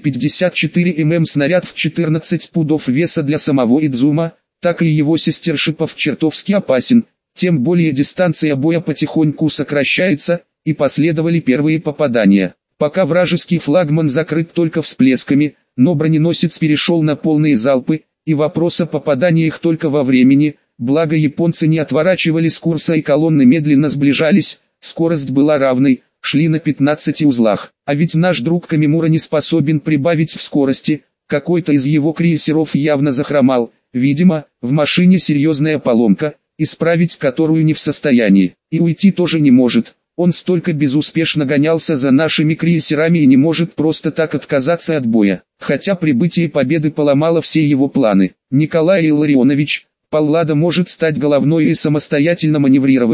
254 мм снаряд в 14 пудов веса для самого Идзума, так и его сестершипов чертовски опасен, тем более дистанция боя потихоньку сокращается, и последовали первые попадания. Пока вражеский флагман закрыт только всплесками, но броненосец перешел на полные залпы, и вопрос о попаданиях только во времени, благо японцы не отворачивали с курса и колонны медленно сближались, скорость была равной, шли на 15 узлах. А ведь наш друг Камимура не способен прибавить в скорости, какой-то из его крейсеров явно захромал, видимо, в машине серьезная поломка, исправить которую не в состоянии, и уйти тоже не может. Он столько безуспешно гонялся за нашими крейсерами и не может просто так отказаться от боя, хотя прибытие победы поломало все его планы. Николай Илларионович, Паллада может стать головной и самостоятельно маневрировать,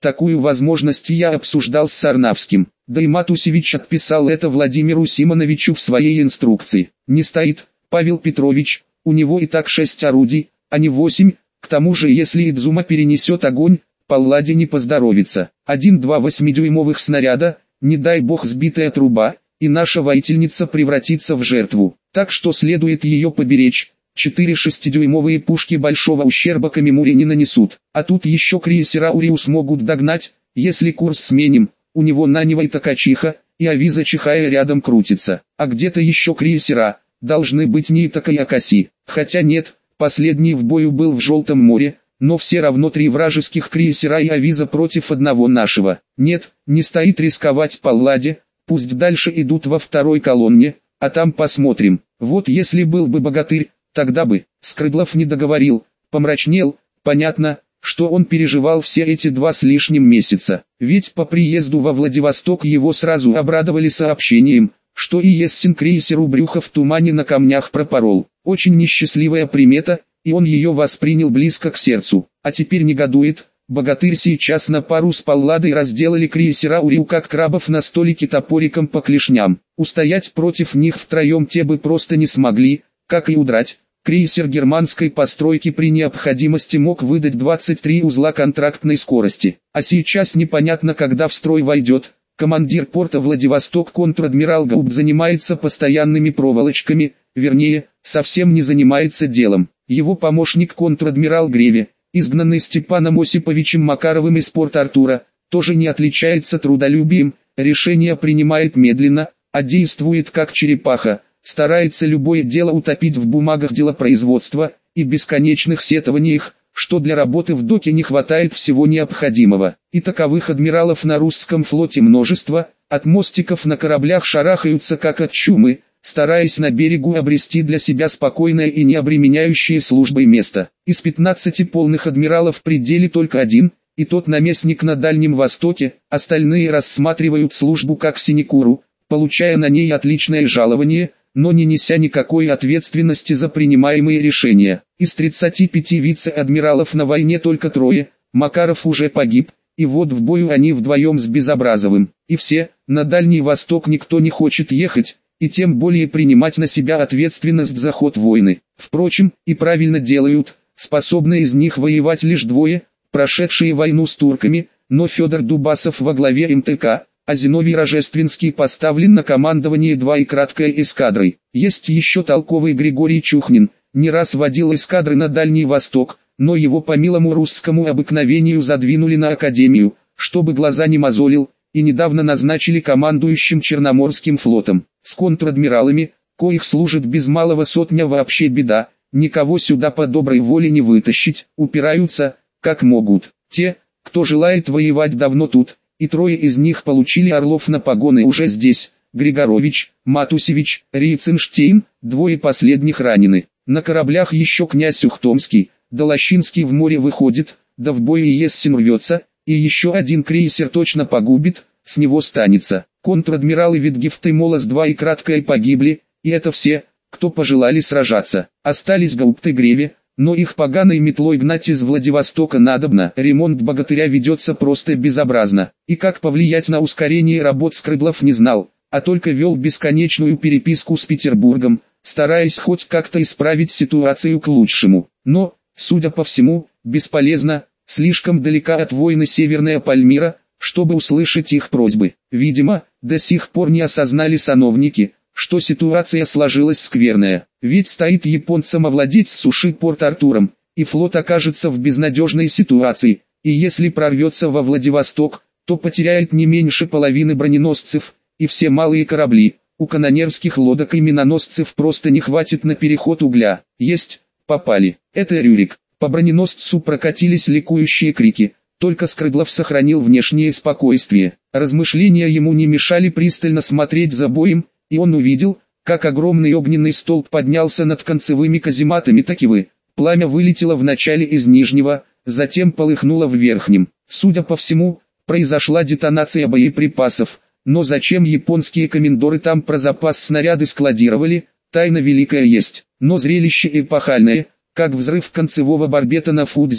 Такую возможность я обсуждал с Сарнавским. Да и Матусевич отписал это Владимиру Симоновичу в своей инструкции. Не стоит, Павел Петрович, у него и так 6 орудий, а не 8, к тому же если Идзума перенесет огонь, Палладе не поздоровится. 1-2 8-дюймовых снаряда, не дай бог сбитая труба, и наша воительница превратится в жертву. Так что следует ее поберечь. 4 6-дюймовые пушки большого ущерба Камимуре не нанесут. А тут еще крейсера Уриус могут догнать, если курс сменим. У него Нанева и Токачиха, и Авиза чихая рядом крутится. А где-то еще крейсера, должны быть не Итака и Акаси. Хотя нет, последний в бою был в Желтом море, но все равно 3 вражеских крейсера и Авиза против одного нашего. Нет, не стоит рисковать Палладе, пусть дальше идут во второй колонне, а там посмотрим. Вот если был бы богатырь, тогда бы. Скрыдлов не договорил, помрачнел, понятно, что он переживал все эти 2 с лишним месяца. Ведь по приезду во Владивосток его сразу обрадовали сообщением, что и Ессен крейсеру брюхо в тумане на камнях пропорол. Очень несчастливая примета, и он ее воспринял близко к сердцу. А теперь негодует. Богатырь сейчас на пару с Палладой разделали крейсера Уриу как крабов на столике топориком по клешням. Устоять против них втроем те бы просто не смогли, как и удрать. Крейсер германской постройки при необходимости мог выдать 23 узла контрактной скорости. А сейчас непонятно когда в строй войдет. Командир порта Владивосток контр-адмирал Гауб занимается постоянными проволочками, вернее, совсем не занимается делом. Его помощник контр-адмирал Греве, изгнанный Степаном Осиповичем Макаровым из Порт-Артура, тоже не отличается трудолюбием, решения принимает медленно, а действует как черепаха. Старается любое дело утопить в бумагах делопроизводства и бесконечных сетованиях, что для работы в доке не хватает всего необходимого. И таковых адмиралов на русском флоте множество, от мостиков на кораблях шарахаются как от чумы, стараясь на берегу обрести для себя спокойное и не обременяющее службой место. Из 15 полных адмиралов в пределе только 1, и тот наместник на Дальнем Востоке, остальные рассматривают службу как синекуру, получая на ней отличное жалование, но не неся никакой ответственности за принимаемые решения. Из 35 вице-адмиралов на войне только 3, Макаров уже погиб, и вот в бою они вдвоем с Безобразовым. И все, на Дальний Восток никто не хочет ехать, и тем более принимать на себя ответственность за ход войны. Впрочем, и правильно делают, способны из них воевать лишь 2, прошедшие войну с турками, но Федор Дубасов во главе МТК, а Зиновий Рожественский поставлен на командование 2 и краткой эскадрой. Есть еще толковый Григорий Чухнин, не раз водил эскадры на Дальний Восток, но его по милому русскому обыкновению задвинули на академию, чтобы глаза не мозолил, и недавно назначили командующим Черноморским флотом. С контр-адмиралами, коих служит без малого 100 вообще беда, никого сюда по доброй воле не вытащить, упираются, как могут. Те, кто желает воевать давно тут, и 3 из них получили орлов на погоны уже здесь. Григорович, Матусевич, Рейценштейн, 2 последних ранены. На кораблях еще князь Ухтомский, да Лощинский в море выходит, да в бой Ессен рвется, и еще 1 крейсер точно погубит, с него станется. Контр-адмиралы Витгефт и Молос 2 и краткое погибли, и это все, кто пожелали сражаться. Остались Гаупт и Греве, но их поганой метлой гнать из Владивостока надобно. Ремонт богатыря ведется просто безобразно. И как повлиять на ускорение работ Скрыдлов не знал, а только вел бесконечную переписку с Петербургом, стараясь хоть как-то исправить ситуацию к лучшему. Но, судя по всему, бесполезно, слишком далека от войны Северная Пальмира, чтобы услышать их просьбы. Видимо, до сих пор не осознали сановники, что ситуация сложилась скверная. Ведь стоит японцам овладеть с суши Порт-Артуром, и флот окажется в безнадежной ситуации, и если прорвется во Владивосток, то потеряет не меньше половины броненосцев, и все малые корабли. У канонерских лодок и миноносцев просто не хватит на переход угля. Есть, попали. Это Рюрик. По броненосцу прокатились ликующие крики. Только Скрыдлов сохранил внешнее спокойствие. Размышления ему не мешали пристально смотреть за боем, и он увидел, как огромный огненный столб поднялся над концевыми казематами Токивы. Пламя вылетело вначале из нижнего, затем полыхнуло в верхнем. Судя по всему, произошла детонация боеприпасов, но зачем японские комендоры там про запас снаряды складировали, тайна великая есть. Но зрелище эпохальное, как взрыв концевого барбета на Фудзи,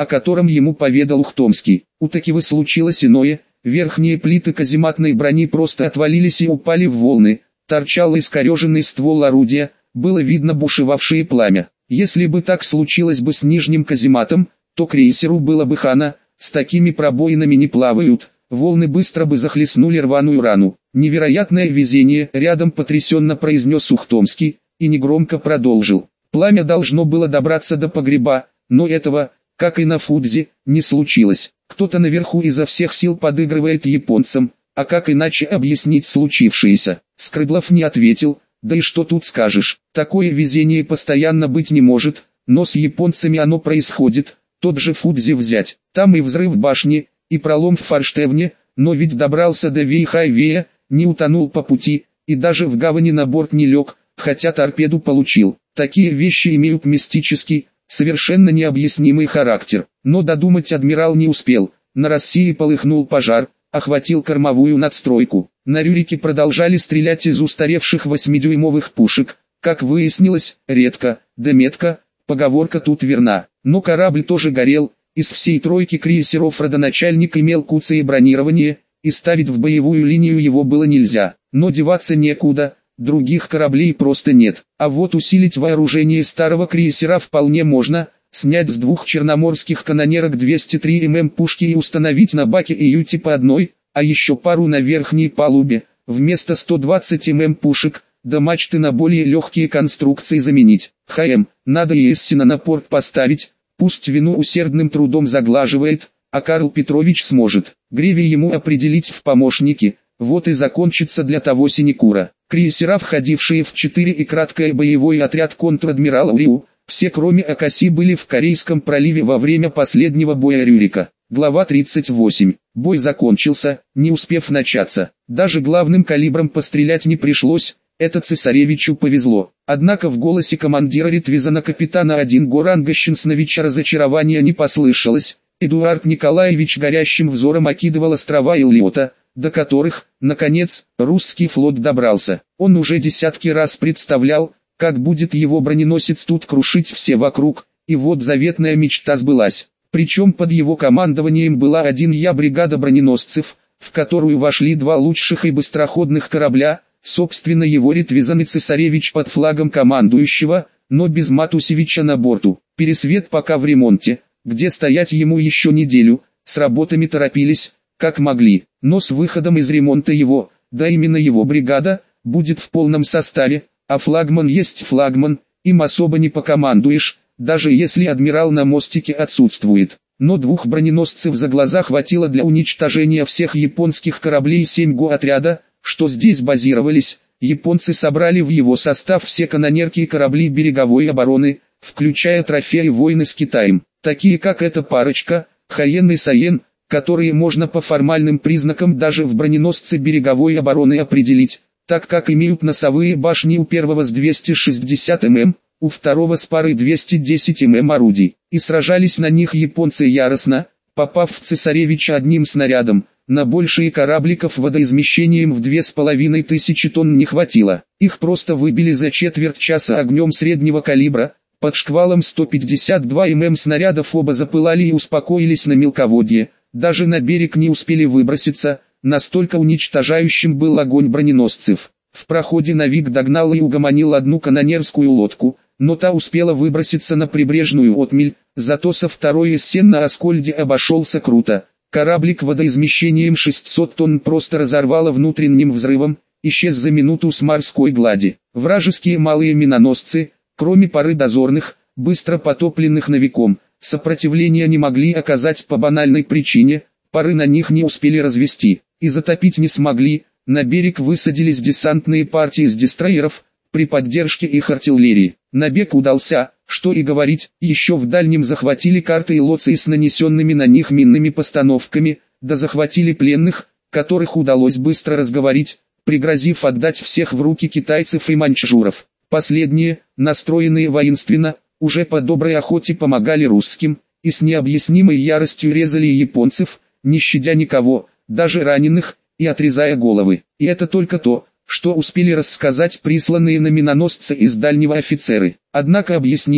о котором ему поведал Ухтомский. У Такивы случилось иное, верхние плиты казематной брони просто отвалились и упали в волны, торчал искореженный ствол орудия, было видно бушевавшее пламя. Если бы так случилось бы с нижним казематом, то крейсеру было бы хана, с такими пробоинами не плавают, волны быстро бы захлестнули рваную рану. Невероятное везение, рядом потрясенно произнес Ухтомский, и негромко продолжил. Пламя должно было добраться до погреба, но этого, как и на Фудзи, не случилось. Кто-то наверху изо всех сил подыгрывает японцам, а как иначе объяснить случившееся? Скрыдлов не ответил, да и что тут скажешь, такое везение постоянно быть не может, но с японцами оно происходит, тот же Фудзи взять, там и взрыв башни, и пролом в форштевне, но ведь добрался до Вейхайвея, не утонул по пути, и даже в гавани на борт не лег, хотя торпеду получил. Такие вещи имеют мистический, совершенно необъяснимый характер. Но додумать адмирал не успел. На России полыхнул пожар, охватил кормовую надстройку. На Рюрике продолжали стрелять из устаревших 8-дюймовых пушек. Как выяснилось, редко, да метко, поговорка тут верна. Но корабль тоже горел. Из всей тройки крейсеров родоначальник имел куцее бронирование, и ставить в боевую линию его было нельзя. Но деваться некуда. Других кораблей просто нет, а вот усилить вооружение старого крейсера вполне можно, снять с двух черноморских канонерок 203 мм пушки и установить на баке и юте по одной, а еще пару на верхней палубе, вместо 120 мм пушек, да мачты на более легкие конструкции заменить. Надо Ессина на порт поставить, пусть вину усердным трудом заглаживает, а Карл Петрович сможет, Греви ему определить в помощники. Вот и закончится для того синекура. Крейсера, входившие в 4 и краткое боевой отряд контр-адмирала Уриу, все кроме Акаси были в Корейском проливе во время последнего боя Рюрика. Глава 38. Бой закончился, не успев начаться. Даже главным калибром пострелять не пришлось, это цесаревичу повезло. Однако в голосе командира Ретвизана капитана 1 Горанга Щенсновича разочарования не послышалось. Эдуард Николаевич горящим взором окидывал острова Иллиота, до которых, наконец, русский флот добрался. Он уже десятки раз представлял, как будет его броненосец тут крушить все вокруг, и вот заветная мечта сбылась. Причем под его командованием была 1Я бригада броненосцев, в которую вошли 2 лучших и быстроходных корабля, собственно его Ретвизан и цесаревич под флагом командующего, но без Матусевича на борту. Пересвет пока в ремонте, где стоять ему еще неделю, с работами торопились, как могли, но с выходом из ремонта его, да именно его бригада, будет в полном составе, а флагман есть флагман, им особо не покомандуешь, даже если адмирал на мостике отсутствует. Но 2 броненосцев за глаза хватило для уничтожения всех японских кораблей 7-го отряда, что здесь базировались. Японцы собрали в его состав все канонерки и корабли береговой обороны, включая трофеи войны с Китаем, такие как эта парочка, Хаен и Саен, которые можно по формальным признакам даже в броненосце береговой обороны определить, так как имеют носовые башни у первого с 260 мм, у второго с парой 210 мм орудий, и сражались на них японцы яростно, попав в цесаревича одним снарядом. На большие корабликов водоизмещением в 2500 тонн не хватило, их просто выбили за четверть часа огнем среднего калибра. Под шквалом 152 мм снарядов оба запылали и успокоились на мелководье, даже на берег не успели выброситься, настолько уничтожающим был огонь броненосцев. В проходе Навик догнал и угомонил одну канонерскую лодку, но та успела выброситься на прибрежную отмель, зато со второй Эссен на Аскольде обошелся круто. Кораблик водоизмещением 600 тонн просто разорвало внутренним взрывом, исчез за минуту с морской глади. Вражеские малые миноносцы, кроме пары дозорных, быстро потопленных Навиком, сопротивления не могли оказать по банальной причине, пары на них не успели развести, и затопить не смогли. На берег высадились десантные партии с дестройеров, при поддержке их артиллерии. Набег удался, что и говорить, еще в дальнем захватили карты и лоции с нанесенными на них минными постановками, да захватили пленных, которых удалось быстро разговорить, пригрозив отдать всех в руки китайцев и маньчжуров. Последние, настроенные воинственно, уже по доброй охоте помогали русским, и с необъяснимой яростью резали японцев, не щадя никого, даже раненых, и отрезая головы. И это только то, что успели рассказать присланные на миноносцы из дальнего офицеры. Однако объяснили,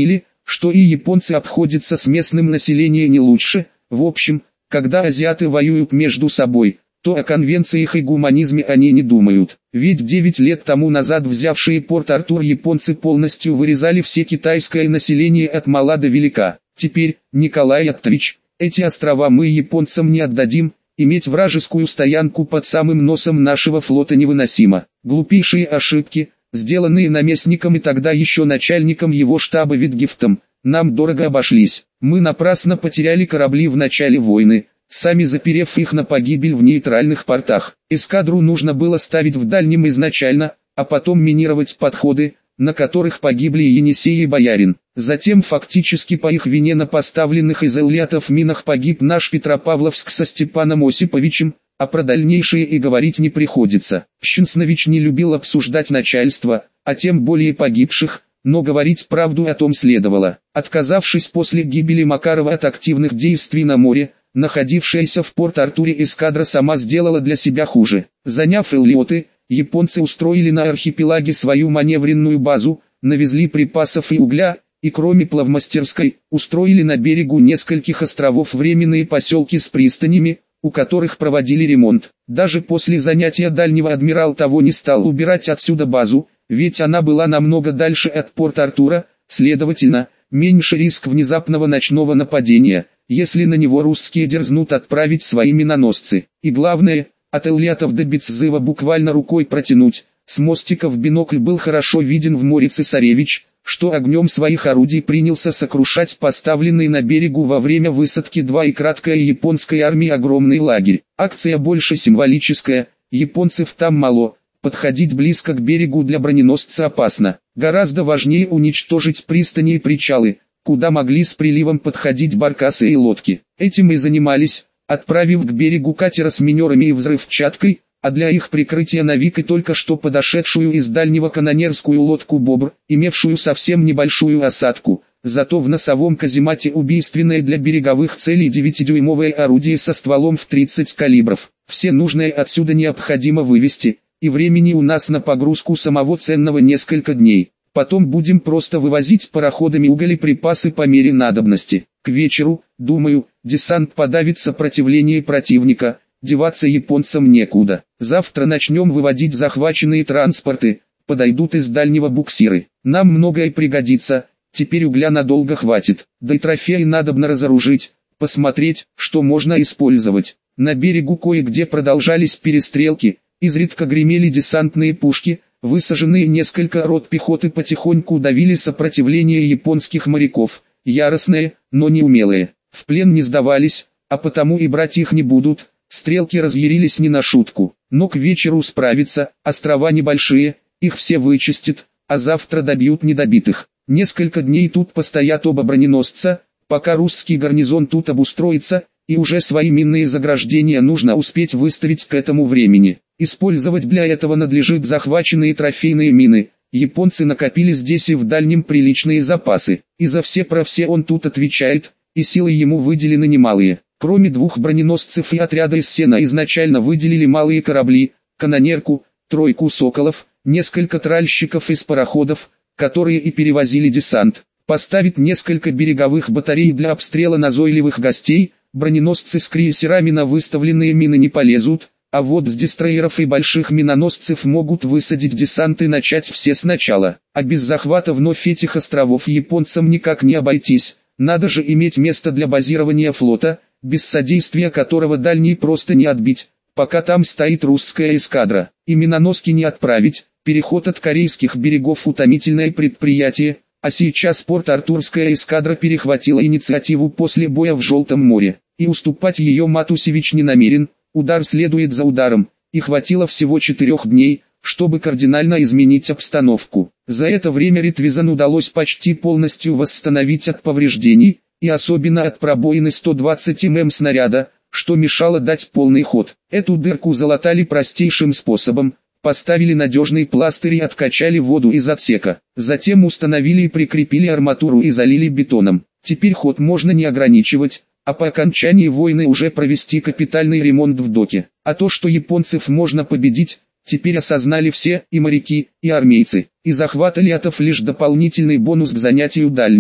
что и японцы обходятся с местным населением не лучше. В общем, когда азиаты воюют между собой, то о конвенциях и гуманизме они не думают. Ведь 9 лет тому назад взявшие Порт-Артур японцы полностью вырезали все китайское население от мала до велика. Теперь, Николай Аттович, эти острова мы японцам не отдадим. Иметь вражескую стоянку под самым носом нашего флота невыносимо. Глупейшие ошибки, сделанные наместником и тогда еще начальником его штаба Витгефтом, нам дорого обошлись. Мы напрасно потеряли корабли в начале войны, сами заперев их на погибель в нейтральных портах. Эскадру нужно было ставить в дальнем изначально, а потом минировать подходы, на которых погибли Енисей и Боярин. Затем фактически по их вине на поставленных из Эллиатов минах погиб наш Петропавловск со Степаном Осиповичем, а про дальнейшее и говорить не приходится. Щенснович не любил обсуждать начальство, а тем более погибших, но говорить правду о том следовало. Отказавшись после гибели Макарова от активных действий на море, находившаяся в Порт-Артуре эскадра сама сделала для себя хуже. Заняв Эллиоты, японцы устроили на архипелаге свою маневренную базу, навезли припасов и угля, и кроме плавмастерской, устроили на берегу нескольких островов временные поселки с пристанями, у которых проводили ремонт. Даже после занятия Дальнего адмирал того не стал убирать отсюда базу, ведь она была намного дальше от Порт-Артура, следовательно, меньше риск внезапного ночного нападения, если на него русские дерзнут отправить свои миноносцы. И главное, от Эллиатов до Бетсзыва буквально рукой протянуть. С мостика в бинокль был хорошо виден в море цесаревич, что огнем своих орудий принялся сокрушать поставленный на берегу во время высадки 2 и краткая японской армии огромный лагерь. Акция больше символическая, японцев там мало, подходить близко к берегу для броненосца опасно. Гораздо важнее уничтожить пристани и причалы, куда могли с приливом подходить баркасы и лодки. Этим и занимались, отправив к берегу катера с минерами и взрывчаткой, а для их прикрытия навик и только что подошедшую из дальнего канонерскую лодку «Бобр», имевшую совсем небольшую осадку, зато в носовом каземате убийственное для береговых целей 9-дюймовое орудие со стволом в 30 калибров. Все нужное отсюда необходимо вывести, и времени у нас на погрузку самого ценного несколько дней. Потом будем просто вывозить пароходами уголь и припасы по мере надобности. К вечеру, думаю, десант подавит сопротивление противника. Деваться японцам некуда. Завтра начнем выводить захваченные транспорты, подойдут из дальнего буксиры. Нам многое пригодится, теперь угля надолго хватит. Да и трофеи надобно разоружить, посмотреть, что можно использовать. На берегу кое-где продолжались перестрелки, изредка гремели десантные пушки, высаженные несколько рот пехоты потихоньку давили сопротивление японских моряков, яростные, но неумелые. В плен не сдавались, а потому и брать их не будут. Стрелки разъярились не на шутку, но к вечеру справятся, острова небольшие, их все вычистят, а завтра добьют недобитых. Несколько дней тут постоят оба броненосца, пока русский гарнизон тут обустроится, и уже свои минные заграждения нужно успеть выставить к этому времени. Использовать для этого надлежит захваченные трофейные мины. Японцы накопили здесь и в дальнем приличные запасы, и за все про все он тут отвечает, и силы ему выделены немалые. Кроме 2 броненосцев и отряда из Сена изначально выделили малые корабли, канонерку, 3 «Соколов», несколько тральщиков из пароходов, которые и перевозили десант. Поставить несколько береговых батарей для обстрела назойливых гостей, броненосцы с крейсерами на выставленные мины не полезут, а вот с дестройеров и больших миноносцев могут высадить десант и начать все сначала. А без захвата вновь этих островов японцам никак не обойтись, надо же иметь место для базирования флота, без содействия которого дальний просто не отбить, пока там стоит русская эскадра. И миноноски не отправить, переход от корейских берегов утомительное предприятие, а сейчас Порт-Артурская эскадра перехватила инициативу после боя в Желтом море, и уступать ее Матусевич не намерен, удар следует за ударом, и хватило всего 4 дней, чтобы кардинально изменить обстановку. За это время Ретвизан удалось почти полностью восстановить от повреждений, и особенно от пробоины 120 мм снаряда, что мешало дать полный ход. Эту дырку залатали простейшим способом, поставили надежный пластырь и откачали воду из отсека. Затем установили и прикрепили арматуру и залили бетоном. Теперь ход можно не ограничивать, а по окончании войны уже провести капитальный ремонт в доке. А то, что японцев можно победить, теперь осознали все, и моряки, и армейцы. И захват Эллиатов лишь дополнительный бонус к занятию дальнего.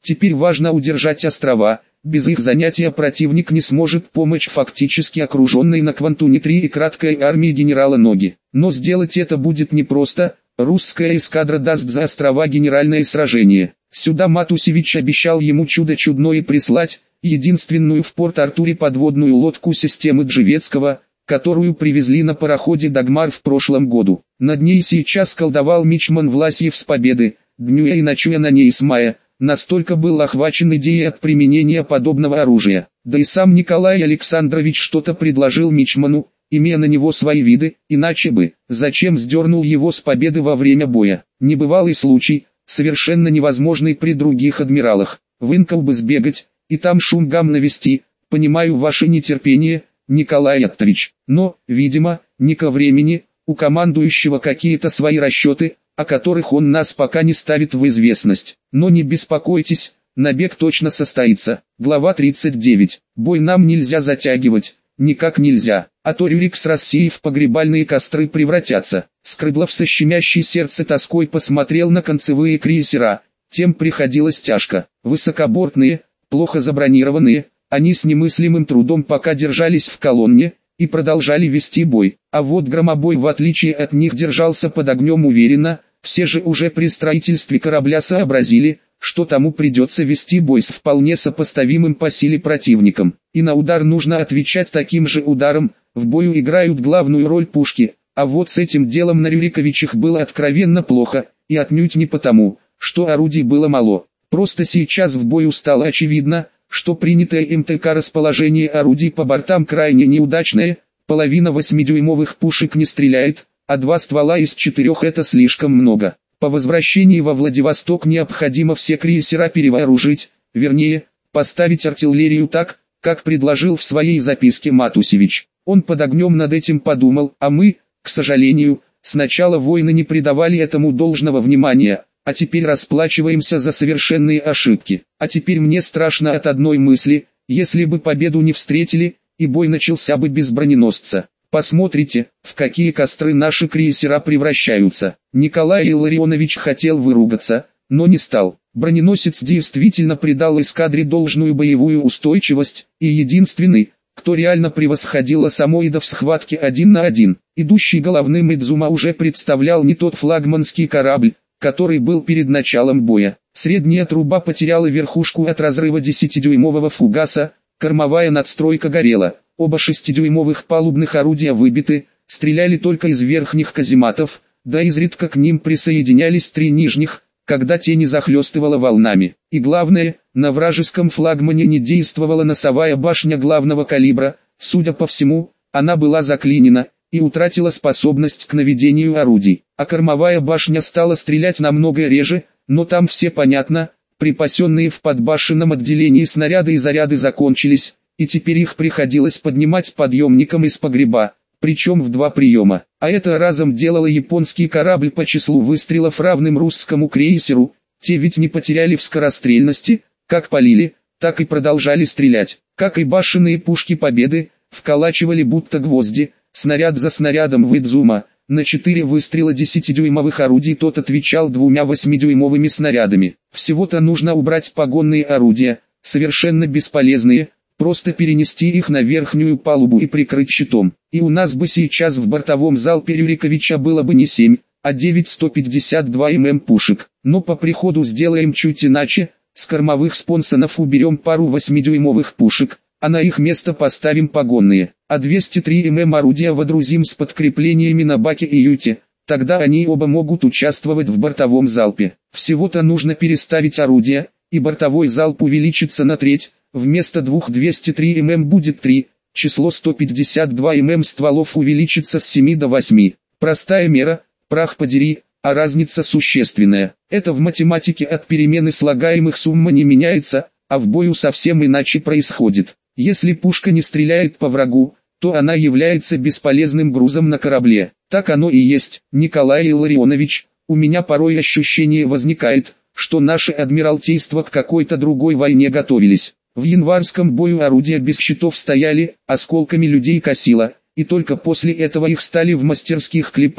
Теперь важно удержать острова. Без их занятия противник не сможет помочь фактически окруженной на Квантуне-3 и краткой армии генерала Ноги. Но сделать это будет непросто. Русская эскадра даст за острова генеральное сражение. Сюда Матусевич обещал ему чудо чудное прислать, единственную в Порт-Артуре подводную лодку системы Джевецкого, которую привезли на пароходе «Дагмар» в прошлом году. Над ней сейчас колдовал мичман Власьев с победы, днюя и ночуя на ней с мая. Настолько был охвачен идеей от применения подобного оружия. Да и сам Николай Александрович что-то предложил мичману, имея на него свои виды, иначе бы, зачем сдернул его с победы во время боя. Небывалый случай, совершенно невозможный при других адмиралах. В Инков бы сбегать, и там шум-гам навести. Понимаю ваше нетерпение, Николай Аттович, но, видимо, не ко времени, у командующего какие-то свои расчеты, о которых он нас пока не ставит в известность. Но не беспокойтесь, набег точно состоится. Глава 39. Бой нам нельзя затягивать, никак нельзя, а то Рюрик с Россией в погребальные костры превратятся. Скрыдлов со щемящей сердце тоской посмотрел на концевые крейсера, тем приходилось тяжко. Высокобортные, плохо забронированные, они с немыслимым трудом пока держались в колонне и продолжали вести бой, а вот громобой в отличие от них держался под огнем уверенно. Все же уже при строительстве корабля сообразили, что тому придется вести бой с вполне сопоставимым по силе противником, и на удар нужно отвечать таким же ударом. В бою играют главную роль пушки, а вот с этим делом на Рюриковичах было откровенно плохо, и отнюдь не потому, что орудий было мало. Просто сейчас в бою стало очевидно, что принятое МТК расположение орудий по бортам крайне неудачное, половина 8-дюймовых пушек не стреляет, а 2 ствола из 4 это слишком много. По возвращении во Владивосток необходимо все крейсера перевооружить, вернее, поставить артиллерию так, как предложил в своей записке Матусевич. Он под огнем над этим подумал, а мы, к сожалению, сначала войны не придавали этому должного внимания, а теперь расплачиваемся за совершенные ошибки. А теперь мне страшно от одной мысли, если бы победу не встретили, и бой начался бы без броненосца. Посмотрите, в какие костры наши крейсера превращаются. Николай Илларионович хотел выругаться, но не стал. Броненосец действительно придал эскадре должную боевую устойчивость, и единственный, кто реально превосходил Самоида в схватке 1 на 1. Идущий головным Идзума уже представлял не тот флагманский корабль, который был перед началом боя. Средняя труба потеряла верхушку от разрыва 10-дюймового фугаса, кормовая надстройка горела. Оба 6-дюймовых палубных орудия выбиты, стреляли только из верхних казематов, да изредка к ним присоединялись 3 нижних, когда те не захлестывало волнами. И главное, на вражеском флагмане не действовала носовая башня главного калибра, судя по всему, она была заклинена и утратила способность к наведению орудий. А кормовая башня стала стрелять намного реже, но там все понятно, припасенные в подбашенном отделении снаряды и заряды закончились, и теперь их приходилось поднимать подъемником из погреба, причем в 2 приема. А это разом делало японский корабль по числу выстрелов равным русскому крейсеру. Те ведь не потеряли в скорострельности, как полили, так и продолжали стрелять. Как и башенные пушки Победы, вколачивали будто гвозди, снаряд за снарядом в Идзума. На 4 выстрела 10-дюймовых орудий тот отвечал 2 8-дюймовыми снарядами. Всего-то нужно убрать погонные орудия, совершенно бесполезные, просто перенести их на верхнюю палубу и прикрыть щитом. И у нас бы сейчас в бортовом залпе Рюриковича было бы не 7, а 9 152 мм пушек. Но по приходу сделаем чуть иначе, с кормовых спонсонов уберем пару 8-дюймовых пушек, а на их место поставим погонные, а 203 мм орудия водрузим с подкреплениями на баке и юте, тогда они оба могут участвовать в бортовом залпе. Всего-то нужно переставить орудия, и бортовой залп увеличится на треть, вместо 2 203 мм будет 3, число 152 мм стволов увеличится с 7 до 8. Простая мера, прах подери, а разница существенная. Это в математике от перемены слагаемых сумма не меняется, а в бою совсем иначе происходит. Если пушка не стреляет по врагу, то она является бесполезным грузом на корабле. Так оно и есть, Николай Илларионович. У меня порой ощущение возникает, что наше адмиралтейство к какой-то другой войне готовились. В январском бою орудия без щитов стояли, осколками людей косило, и только после этого их стали в мастерских клепать,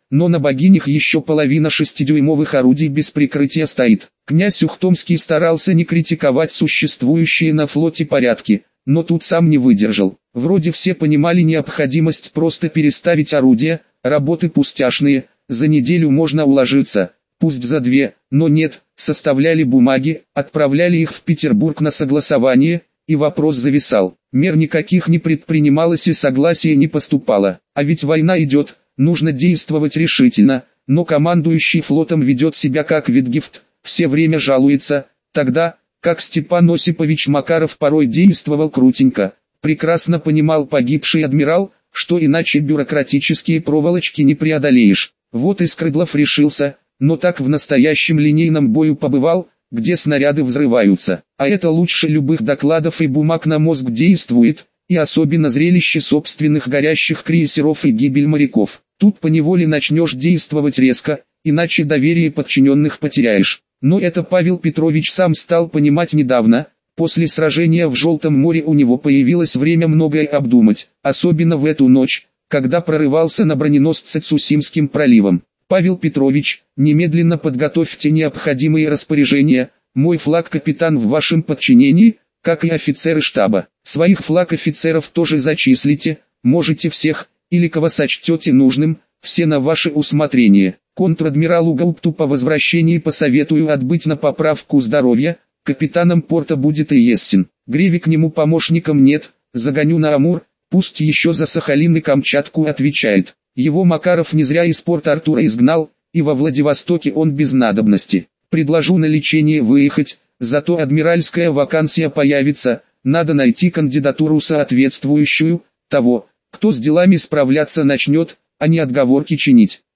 но на богинях еще половина 6-дюймовых орудий без прикрытия стоит. Князь Ухтомский старался не критиковать существующие на флоте порядки, но тут сам не выдержал. Вроде все понимали необходимость просто переставить орудия, работы пустяшные, за неделю можно уложиться, пусть за 2, но нет, составляли бумаги, отправляли их в Петербург на согласование, и вопрос зависал. Мер никаких не предпринималось и согласия не поступало. А ведь война идет, нужно действовать решительно, но командующий флотом ведет себя как Витгефт, все время жалуется, тогда, как Степан Осипович Макаров порой действовал крутенько, прекрасно понимал погибший адмирал, что иначе бюрократические проволочки не преодолеешь. Вот и Скрыдлов решился, но так в настоящем линейном бою побывал, где снаряды взрываются, а это лучше любых докладов и бумаг на мозг действует, и особенно зрелище собственных горящих крейсеров и гибель моряков. Тут поневоле начнешь действовать резко, иначе доверие подчиненных потеряешь. Но это Павел Петрович сам стал понимать недавно. После сражения в Желтом море у него появилось время многое обдумать, особенно в эту ночь, когда прорывался на броненосце Цусимским проливом. Павел Петрович, немедленно подготовьте необходимые распоряжения, мой флаг-капитан в вашем подчинении, как и офицеры штаба. Своих флаг-офицеров тоже зачислите, можете всех, или кого сочтете нужным, все на ваше усмотрение. Контр-адмиралу Гаупту по возвращении посоветую отбыть на поправку здоровья, капитаном порта будет и Ессин. Греви к нему помощником нет, загоню на Амур, пусть еще за Сахалин и Камчатку отвечает. Его Макаров не зря из порта Артура изгнал, и во Владивостоке он без надобности. Предложу на лечение выехать, зато адмиральская вакансия появится, надо найти кандидатуру соответствующую, того, кто с делами справляться начнет, а не отговорки чинить.